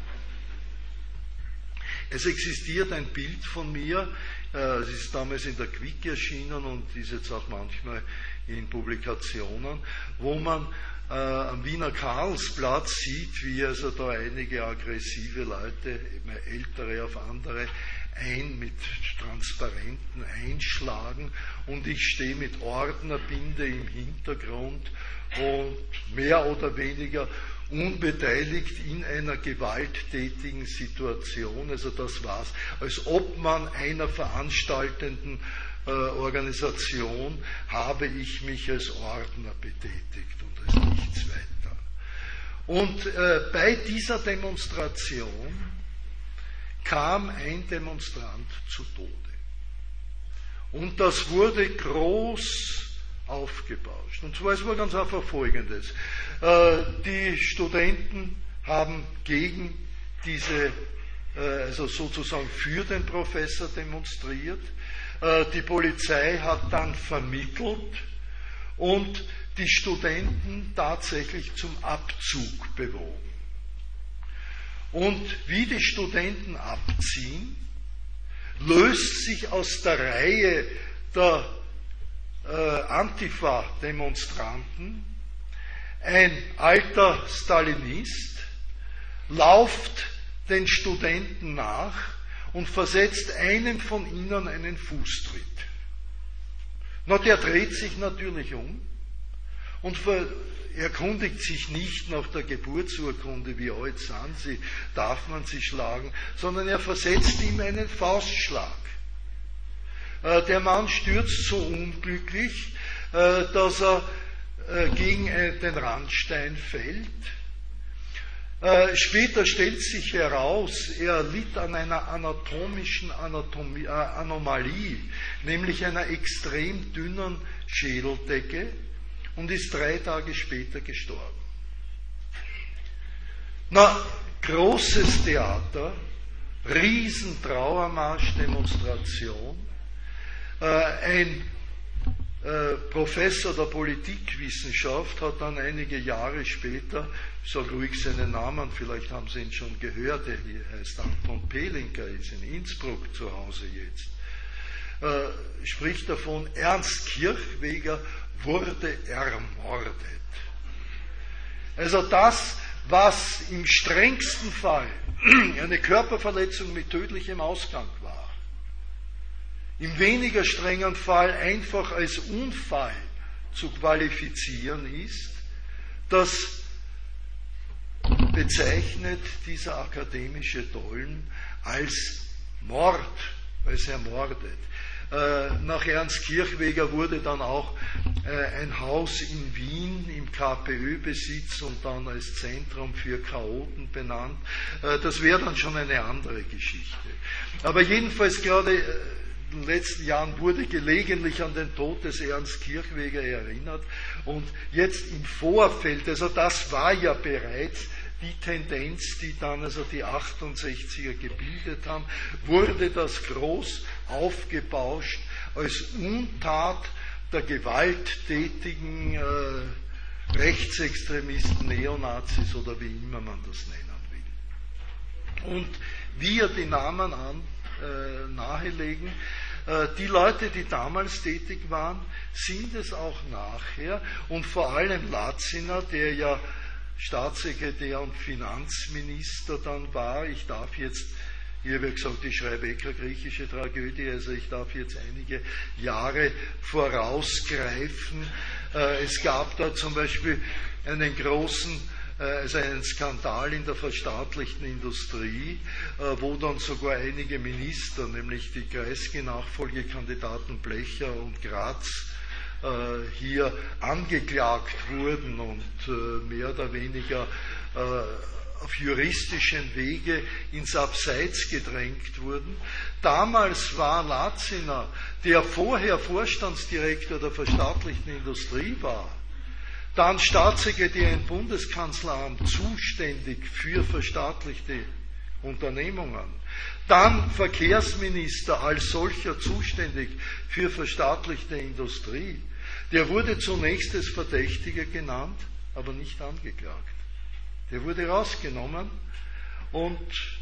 Es existiert ein Bild von mir, es ist damals in der Quick erschienen und ist jetzt auch manchmal in Publikationen, wo man äh, am Wiener Karlsplatz sieht, wie also da einige aggressive Leute, immer ältere auf andere, ein mit Transparenten einschlagen und ich stehe mit Ordnerbinde im Hintergrund und mehr oder weniger unbeteiligt in einer gewalttätigen Situation. Also das war's. Als ob man einer veranstaltenden äh, Organisation habe ich mich als Ordner betätigt und als nichts weiter. Und äh, bei dieser Demonstration kam ein Demonstrant zu Tode. Und das wurde groß aufgebauscht. Und zwar, es war ganz einfach Folgendes. Äh, die Studenten haben gegen diese, äh, also sozusagen für den Professor demonstriert. Äh, die Polizei hat dann vermittelt und die Studenten tatsächlich zum Abzug bewogen. Und wie die Studenten abziehen, löst sich aus der Reihe der äh, Antifa-Demonstranten ein alter Stalinist, lauft den Studenten nach und versetzt einem von ihnen einen Fußtritt. Na, der dreht sich natürlich um und erkundigt sich nicht nach der Geburtsurkunde, wie alt sind Sie, darf man Sie schlagen, sondern er versetzt ihm einen Faustschlag. Der Mann stürzt so unglücklich, dass er gegen den Randstein fällt. Später stellt sich heraus, er litt an einer anatomischen Anatomie, Anomalie, nämlich einer extrem dünnen Schädeldecke, und ist drei Tage später gestorben. Na, großes Theater, Riesentrauermarsch, Demonstration. Äh, ein äh, Professor der Politikwissenschaft hat dann einige Jahre später, ich sage ruhig seinen Namen, vielleicht haben Sie ihn schon gehört, er heißt Anton Pelinka, ist in Innsbruck zu Hause jetzt, äh, spricht davon, Ernst Kirchweger wurde ermordet. Also das, was im strengsten Fall eine Körperverletzung mit tödlichem Ausgang war, im weniger strengen Fall einfach als Unfall zu qualifizieren ist, das bezeichnet dieser akademische Dollen als Mord, als ermordet. Nach Ernst Kirchweger wurde dann auch ein Haus in Wien im KPÖ-Besitz und dann als Zentrum für Chaoten benannt. Das wäre dann schon eine andere Geschichte. Aber jedenfalls gerade in den letzten Jahren wurde gelegentlich an den Tod des Ernst Kirchweger erinnert. Und jetzt im Vorfeld, also das war ja bereits die Tendenz, die dann also die achtundsechziger gebildet haben, wurde das groß aufgebauscht als Untat der gewalttätigen äh, Rechtsextremisten, Neonazis oder wie immer man das nennen will. Und wir die Namen an, äh, nahelegen, äh, die Leute, die damals tätig waren, sind es auch nachher, und vor allem Latziner, der ja Staatssekretär und Finanzminister dann war. Ich darf jetzt, ich habe ja gesagt, ich schreibe eh keine griechische Tragödie, also ich darf jetzt einige Jahre vorausgreifen. Es gab da zum Beispiel einen großen, also einen Skandal in der verstaatlichten Industrie, wo dann sogar einige Minister, nämlich die Kreisky-Nachfolgekandidaten Blecher und Graz, hier angeklagt wurden und mehr oder weniger auf juristischen Wege ins Abseits gedrängt wurden. Damals war Latziner, der vorher Vorstandsdirektor der verstaatlichten Industrie war, dann Staatssekretär im Bundeskanzleramt zuständig für verstaatlichte Unternehmungen, dann Verkehrsminister als solcher zuständig für verstaatlichte Industrie. Der wurde zunächst als Verdächtiger genannt, aber nicht angeklagt. Der wurde rausgenommen und,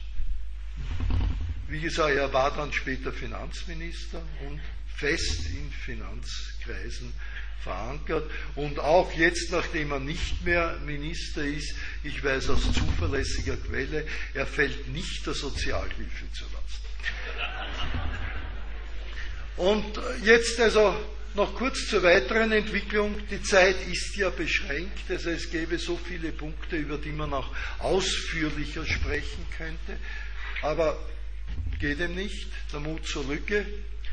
wie gesagt, er war dann später Finanzminister und fest in Finanzkreisen verankert. Und auch jetzt, nachdem er nicht mehr Minister ist, ich weiß aus zuverlässiger Quelle, er fällt nicht der Sozialhilfe zur Last. Und jetzt also noch kurz zur weiteren Entwicklung. Die Zeit ist ja beschränkt, also es gäbe so viele Punkte, über die man auch ausführlicher sprechen könnte, aber geht ihm nicht, der Mut zur Lücke.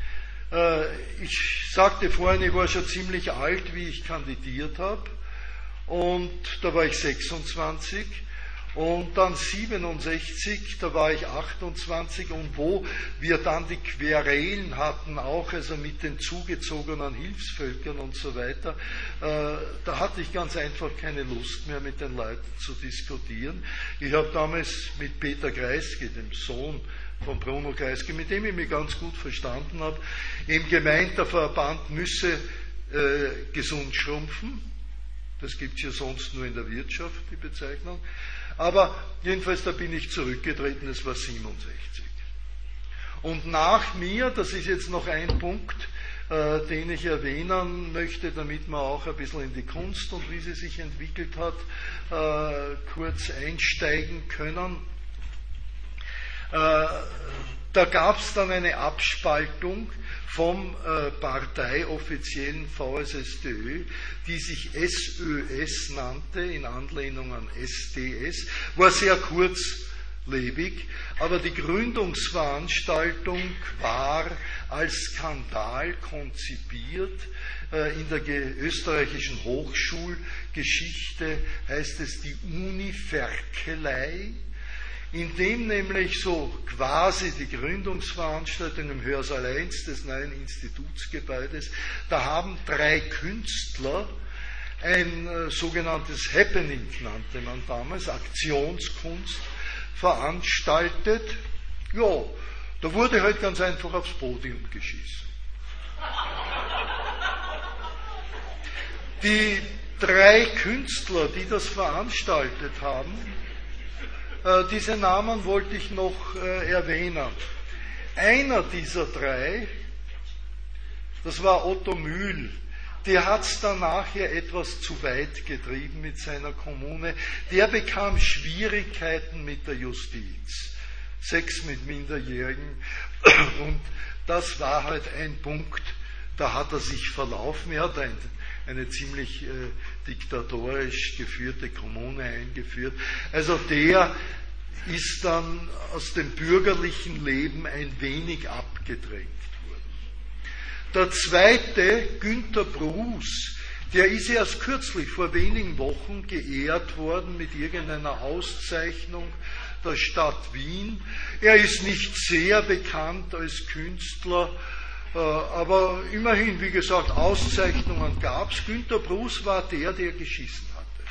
Ich sagte vorhin, ich war schon ziemlich alt, wie ich kandidiert habe, und da war ich sechsundzwanzig. Und dann siebenundsechzig, da war ich achtundzwanzig, und wo wir dann die Querelen hatten, auch also mit den zugezogenen Hilfsvölkern und so weiter, äh, da hatte ich ganz einfach keine Lust mehr, mit den Leuten zu diskutieren. Ich habe damals mit Peter Kreisky, dem Sohn von Bruno Kreisky, mit dem ich mich ganz gut verstanden habe, eben gemeint, der Verband müsse äh, gesund schrumpfen. Das gibt es ja sonst nur in der Wirtschaft, die Bezeichnung. Aber jedenfalls, da bin ich zurückgetreten, es war siebenundsechzig. Und nach mir, das ist jetzt noch ein Punkt, äh, den ich erwähnen möchte, damit man auch ein bisschen in die Kunst und wie sie sich entwickelt hat, äh, kurz einsteigen können. Äh, Da gab es dann eine Abspaltung vom äh, parteioffiziellen V S S D Ö, die sich S Ö S nannte, in Anlehnung an S D S, war sehr kurzlebig, aber die Gründungsveranstaltung war als Skandal konzipiert. Äh, in der österreichischen Hochschulgeschichte heißt es die Uni-Ferkelei, in dem nämlich so quasi die Gründungsveranstaltung im Hörsaal eins des neuen Institutsgebäudes, da haben drei Künstler ein äh, sogenanntes Happening, nannte man damals, Aktionskunst, veranstaltet. Ja, da wurde halt ganz einfach aufs Podium geschissen. Die drei Künstler, die das veranstaltet haben, diese Namen wollte ich noch äh, erwähnen. Einer dieser drei, das war Otto Mühl, der hat es dann nachher etwas zu weit getrieben mit seiner Kommune. Der bekam Schwierigkeiten mit der Justiz, Sex mit Minderjährigen, und das war halt ein Punkt, da hat er sich verlaufen. Er hat ein, eine ziemlich äh, diktatorisch geführte Kommune eingeführt. Also der ist dann aus dem bürgerlichen Leben ein wenig abgedrängt worden. Der zweite, Günter Bruß, der ist erst kürzlich, vor wenigen Wochen, geehrt worden mit irgendeiner Auszeichnung der Stadt Wien. Er ist nicht sehr bekannt als Künstler, aber immerhin, wie gesagt, Auszeichnungen gab es. Günter Bruß war der, der geschissen hatte.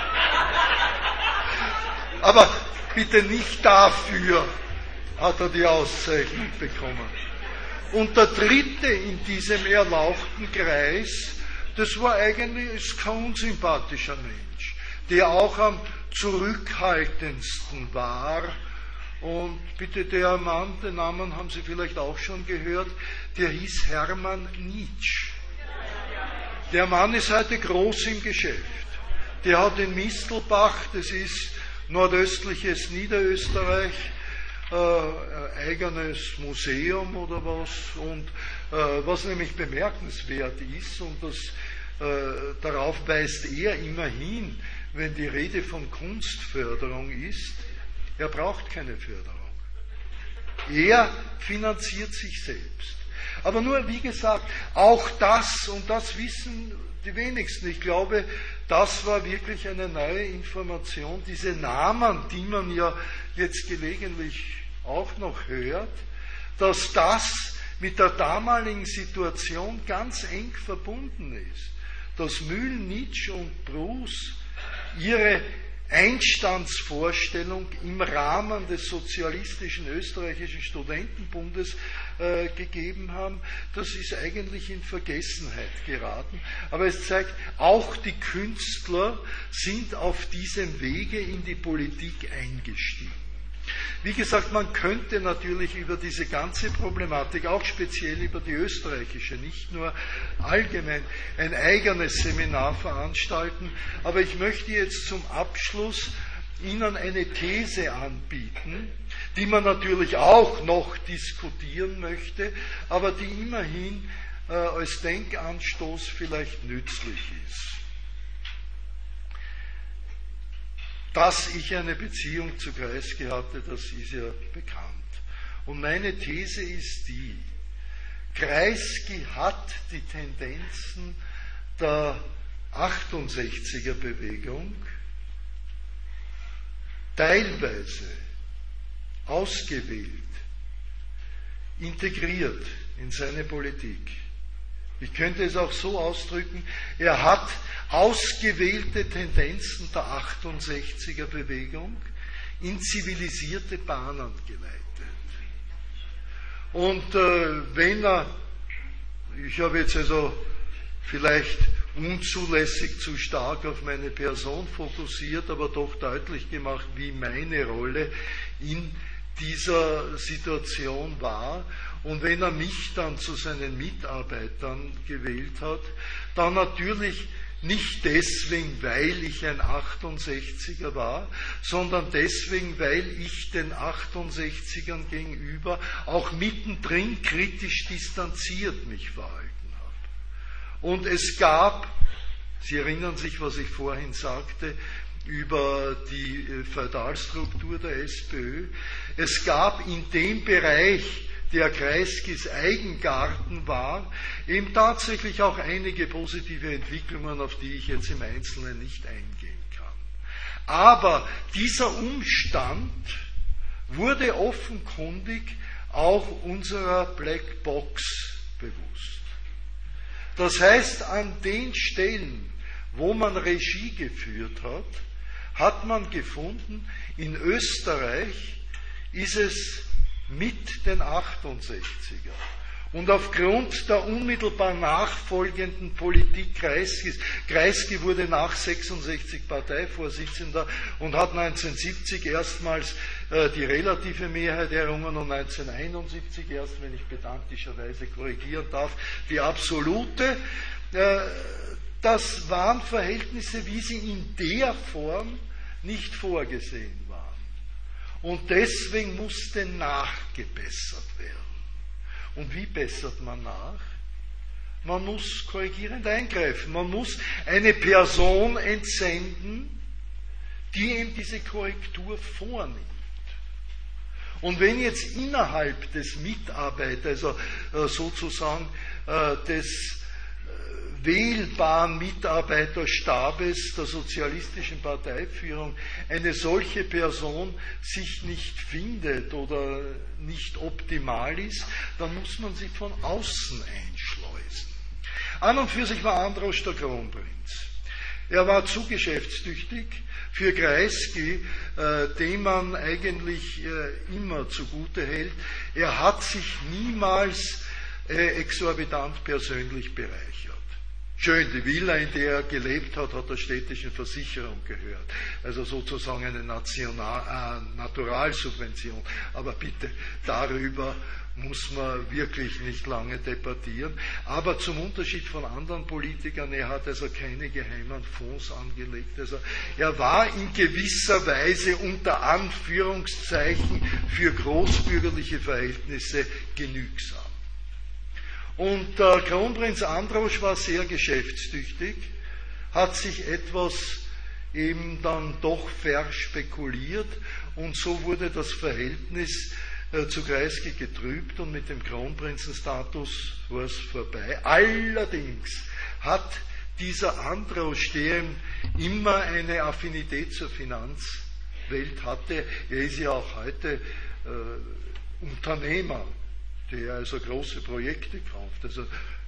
Aber bitte nicht dafür hat er die Auszeichnung bekommen. Und der dritte in diesem erlauchten Kreis, das war eigentlich kein unsympathischer Mensch, der auch am zurückhaltendsten war. Und bitte, der Mann, den Namen haben Sie vielleicht auch schon gehört, der hieß Hermann Nitsch. Der Mann ist heute groß im Geschäft. Der hat in Mistelbach, das ist nordöstliches Niederösterreich, äh, ein eigenes Museum oder was. Und äh, was nämlich bemerkenswert ist, und das, äh, darauf weist er immerhin, wenn die Rede von Kunstförderung ist, er braucht keine Förderung. Er finanziert sich selbst. Aber nur, wie gesagt, auch das, und das wissen die wenigsten, ich glaube, das war wirklich eine neue Information. Diese Namen, die man ja jetzt gelegentlich auch noch hört, dass das mit der damaligen Situation ganz eng verbunden ist. Dass Mühl, Nitsch und Bruß ihre Einstandsvorstellung im Rahmen des sozialistischen österreichischen Studentenbundes äh, gegeben haben, das ist eigentlich in Vergessenheit geraten. Aber es zeigt, auch die Künstler sind auf diesem Wege in die Politik eingestiegen. Wie gesagt, man könnte natürlich über diese ganze Problematik, auch speziell über die österreichische, nicht nur allgemein, ein eigenes Seminar veranstalten, aber ich möchte jetzt zum Abschluss Ihnen eine These anbieten, die man natürlich auch noch diskutieren möchte, aber die immerhin äh, als Denkanstoß vielleicht nützlich ist. Dass ich eine Beziehung zu Kreisky hatte, das ist ja bekannt. Und meine These ist die, Kreisky hat die Tendenzen der achtundsechziger Bewegung teilweise ausgewählt, integriert in seine Politik. Ich könnte es auch so ausdrücken, er hat ausgewählte Tendenzen der achtundsechziger Bewegung in zivilisierte Bahnen geleitet. Und äh, wenn er, ich habe jetzt also vielleicht unzulässig zu stark auf meine Person fokussiert, aber doch deutlich gemacht, wie meine Rolle in dieser Situation war. Und wenn er mich dann zu seinen Mitarbeitern gewählt hat, dann natürlich nicht deswegen, weil ich ein achtundsechziger war, sondern deswegen, weil ich den achtundsechzigern gegenüber auch mittendrin kritisch distanziert mich verhalten habe. Und es gab, Sie erinnern sich, was ich vorhin sagte, über die Feudalstruktur der SPÖ, es gab in dem Bereich, der Kreiskys Eigengarten war, eben tatsächlich auch einige positive Entwicklungen, auf die ich jetzt im Einzelnen nicht eingehen kann. Aber dieser Umstand wurde offenkundig auch unserer Black Box bewusst. Das heißt, an den Stellen, wo man Regie geführt hat, hat man gefunden, in Österreich ist es mit den achtundsechzigern. Und aufgrund der unmittelbar nachfolgenden Politik Kreiskys, Kreisky wurde nach sechsundsechzig Parteivorsitzender und hat neunzehnhundertsiebzig erstmals äh, die relative Mehrheit errungen und neunzehnhunderteinundsiebzig erst, wenn ich pedantischerweise korrigieren darf, die absolute. Äh, das waren Verhältnisse, wie sie in der Form nicht vorgesehen waren. Und deswegen musste nachgebessert werden. Und wie bessert man nach? Man muss korrigierend eingreifen. Man muss eine Person entsenden, die eben diese Korrektur vornimmt. Und wenn jetzt innerhalb des Mitarbeiters, also sozusagen des wählbaren Mitarbeiterstabes der sozialistischen Parteiführung eine solche Person sich nicht findet oder nicht optimal ist, dann muss man sie von außen einschleusen. An und für sich war Androsch der Kronprinz. Er war zu geschäftstüchtig für Kreisky, äh, dem man eigentlich äh, immer zugute hält. Er hat sich niemals äh, exorbitant persönlich bereichert. Schön, die Villa, in der er gelebt hat, hat der städtischen Versicherung gehört. Also sozusagen eine National, äh, Naturalsubvention. Aber bitte, darüber muss man wirklich nicht lange debattieren. Aber zum Unterschied von anderen Politikern, er hat also keine geheimen Fonds angelegt. Also er war in gewisser Weise unter Anführungszeichen für großbürgerliche Verhältnisse genügsam. Und der Kronprinz Androsch war sehr geschäftstüchtig, hat sich etwas eben dann doch verspekuliert und so wurde das Verhältnis äh, zu Kreisky getrübt und mit dem Kronprinzenstatus war es vorbei. Allerdings hat dieser Androsch, der immer eine Affinität zur Finanzwelt hatte, er ist ja auch heute äh, Unternehmer, der also große Projekte kauft, also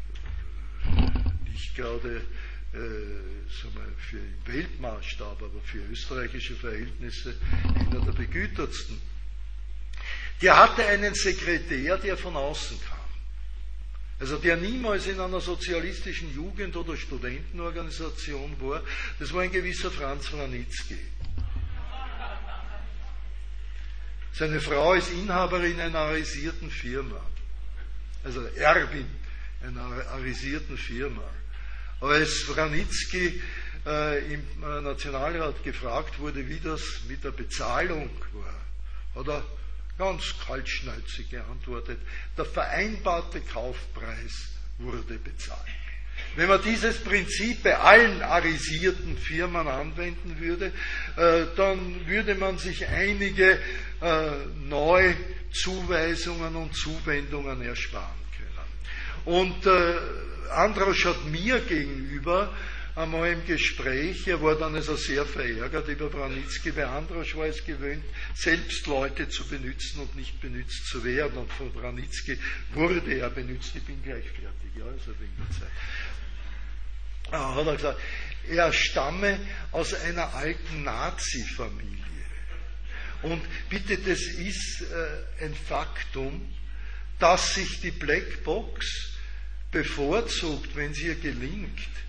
nicht gerade äh, sagen wir, für den Weltmaßstab, aber für österreichische Verhältnisse einer der begütertsten. Der hatte einen Sekretär, der von außen kam. Also der niemals in einer sozialistischen Jugend- oder Studentenorganisation war, das war ein gewisser Franz Vranitzky. Seine Frau ist Inhaberin einer arisierten Firma, also Erbin einer arisierten Firma. Aber als Vranitzky äh, im äh, Nationalrat gefragt wurde, wie das mit der Bezahlung war, hat er ganz kaltschnäuzig geantwortet, der vereinbarte Kaufpreis wurde bezahlt. Wenn man dieses Prinzip bei allen arisierten Firmen anwenden würde, äh, dann würde man sich einige äh, Neuzuweisungen und Zuwendungen ersparen können. Und äh, Androsch hat mir gegenüber einmal im Gespräch, er war dann also sehr verärgert über Vranitzky, weil Androsch war es gewöhnt, selbst Leute zu benutzen und nicht benutzt zu werden. Und von Vranitzky wurde er benutzt. Ich bin gleich fertig, ja, also wegen der Zeit. Ah, hat er gesagt, er stamme aus einer alten Nazi-Familie. Und bitte, das ist äh, ein Faktum, dass sich die Blackbox bevorzugt, wenn es ihr gelingt,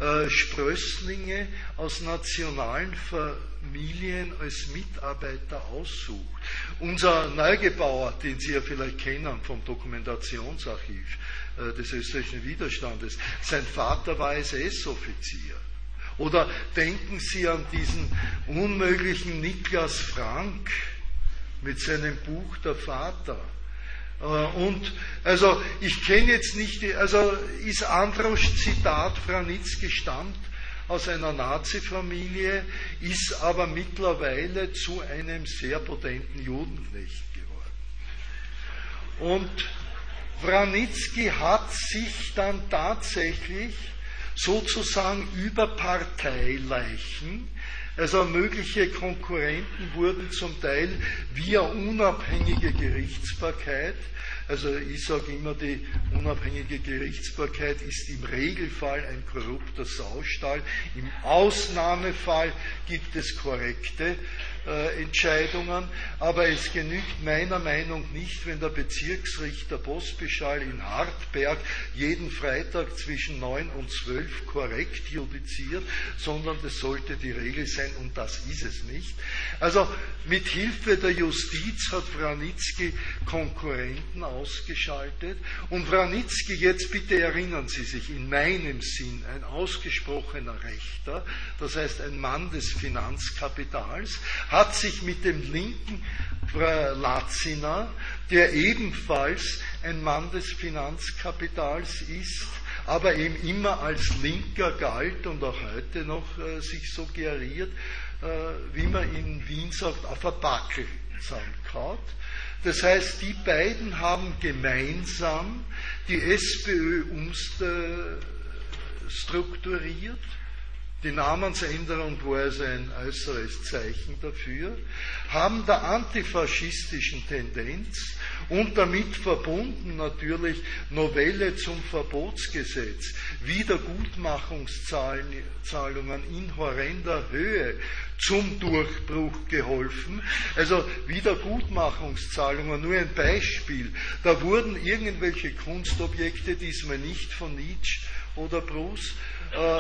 äh, Sprösslinge aus nationalen Familien als Mitarbeiter aussucht. Unser Neugebauer, den Sie ja vielleicht kennen vom Dokumentationsarchiv äh, des österreichischen Widerstandes, sein Vater war S S-Offizier. Oder denken Sie an diesen unmöglichen Niklas Frank mit seinem Buch Der Vater. Und also ich kenne jetzt nicht, die, also ist Androsch Zitat, Wranitzky stammt aus einer Nazi-Familie, ist aber mittlerweile zu einem sehr potenten Judenknecht geworden. Und Wranitzky hat sich dann tatsächlich sozusagen über Parteileichen, also mögliche Konkurrenten wurden zum Teil via unabhängige Gerichtsbarkeit, also ich sage immer, die unabhängige Gerichtsbarkeit ist im Regelfall ein korrupter Saustall, im Ausnahmefall gibt es korrekte äh, Entscheidungen, aber es genügt meiner Meinung nach nicht, wenn der Bezirksrichter Pospischal in Hartberg jeden Freitag zwischen neun und zwölf korrekt judiziert, sondern das sollte die Regel sein und das ist es nicht. Also mit Hilfe der Justiz hat Wranitzky Konkurrenten ausgeschaltet und Wranitzky, jetzt bitte erinnern Sie sich, in meinem Sinn ein ausgesprochener Rechter, das heißt ein Mann des Finanzkapitals, hat sich mit dem linken Latziner, der ebenfalls ein Mann des Finanzkapitals ist, aber eben immer als Linker galt und auch heute noch äh, sich suggeriert, äh, wie man in Wien sagt, auf ein Backel zusammengehaut. Das heißt, die beiden haben gemeinsam die SPÖ umstrukturiert. Die Namensänderung war also ein äußeres Zeichen dafür, haben der antifaschistischen Tendenz und damit verbunden natürlich Novelle zum Verbotsgesetz, Wiedergutmachungszahlungen in horrender Höhe zum Durchbruch geholfen. Also Wiedergutmachungszahlungen, nur ein Beispiel, da wurden irgendwelche Kunstobjekte, diesmal nicht von Nietzsche oder Bruce, äh,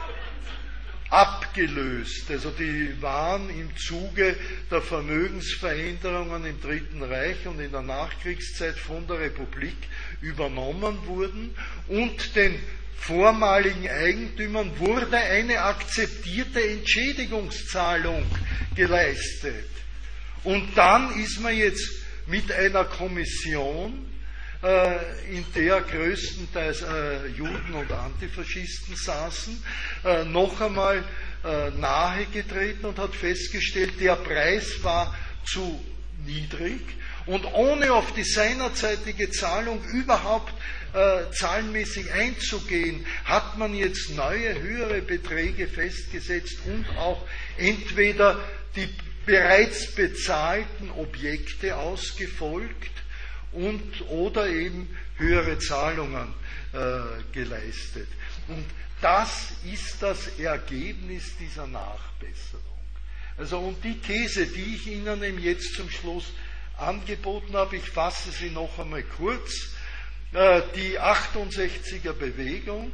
abgelöst. Also die waren im Zuge der Vermögensveränderungen im Dritten Reich und in der Nachkriegszeit von der Republik übernommen wurden und den vormaligen Eigentümern wurde eine akzeptierte Entschädigungszahlung geleistet. Und dann ist man jetzt mit einer Kommission, in der größtenteils äh, Juden und Antifaschisten saßen, äh, noch einmal äh, nahegetreten und hat festgestellt, der Preis war zu niedrig und ohne auf die seinerzeitige Zahlung überhaupt äh, zahlenmäßig einzugehen, hat man jetzt neue, höhere Beträge festgesetzt und auch entweder die bereits bezahlten Objekte ausgefolgt und oder eben höhere Zahlungen äh, geleistet. Und das ist das Ergebnis dieser Nachbesserung. Also und die These, die ich Ihnen eben jetzt zum Schluss angeboten habe, ich fasse sie noch einmal kurz, äh, die achtundsechziger Bewegung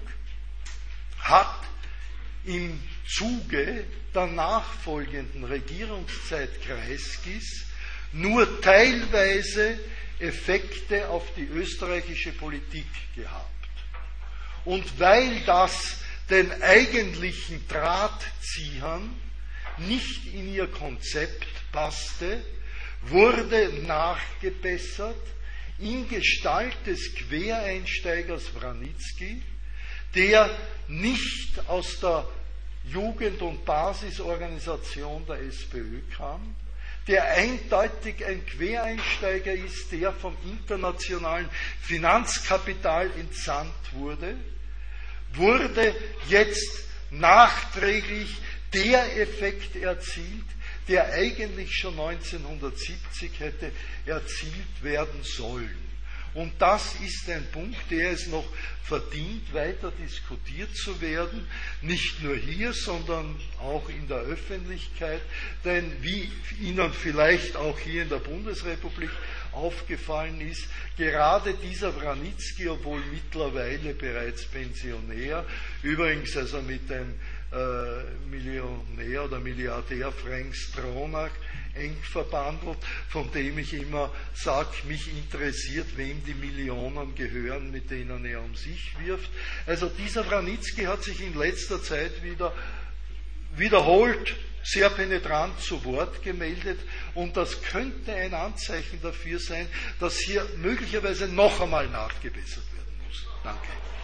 hat im Zuge der nachfolgenden Regierungszeit Kreiskys nur teilweise Effekte auf die österreichische Politik gehabt. Und weil das den eigentlichen Drahtziehern nicht in ihr Konzept passte, wurde nachgebessert in Gestalt des Quereinsteigers Wranitzky, der nicht aus der Jugend- und Basisorganisation der SPÖ kam, der eindeutig ein Quereinsteiger ist, der vom internationalen Finanzkapital entsandt wurde, wurde jetzt nachträglich der Effekt erzielt, der eigentlich schon neunzehnhundertsiebzig hätte erzielt werden sollen. Und das ist ein Punkt, der es noch verdient, weiter diskutiert zu werden, nicht nur hier, sondern auch in der Öffentlichkeit, denn wie Ihnen vielleicht auch hier in der Bundesrepublik aufgefallen ist, gerade dieser Wranitzky, obwohl mittlerweile bereits Pensionär, übrigens also mit dem äh, Millionär oder Milliardär Frank Stronach eng verbandelt, von dem ich immer sage, mich interessiert, wem die Millionen gehören, mit denen er um sich wirft. Also dieser Wranitzky hat sich in letzter Zeit wieder wiederholt sehr penetrant zu Wort gemeldet, und das könnte ein Anzeichen dafür sein, dass hier möglicherweise noch einmal nachgebessert werden muss. Danke.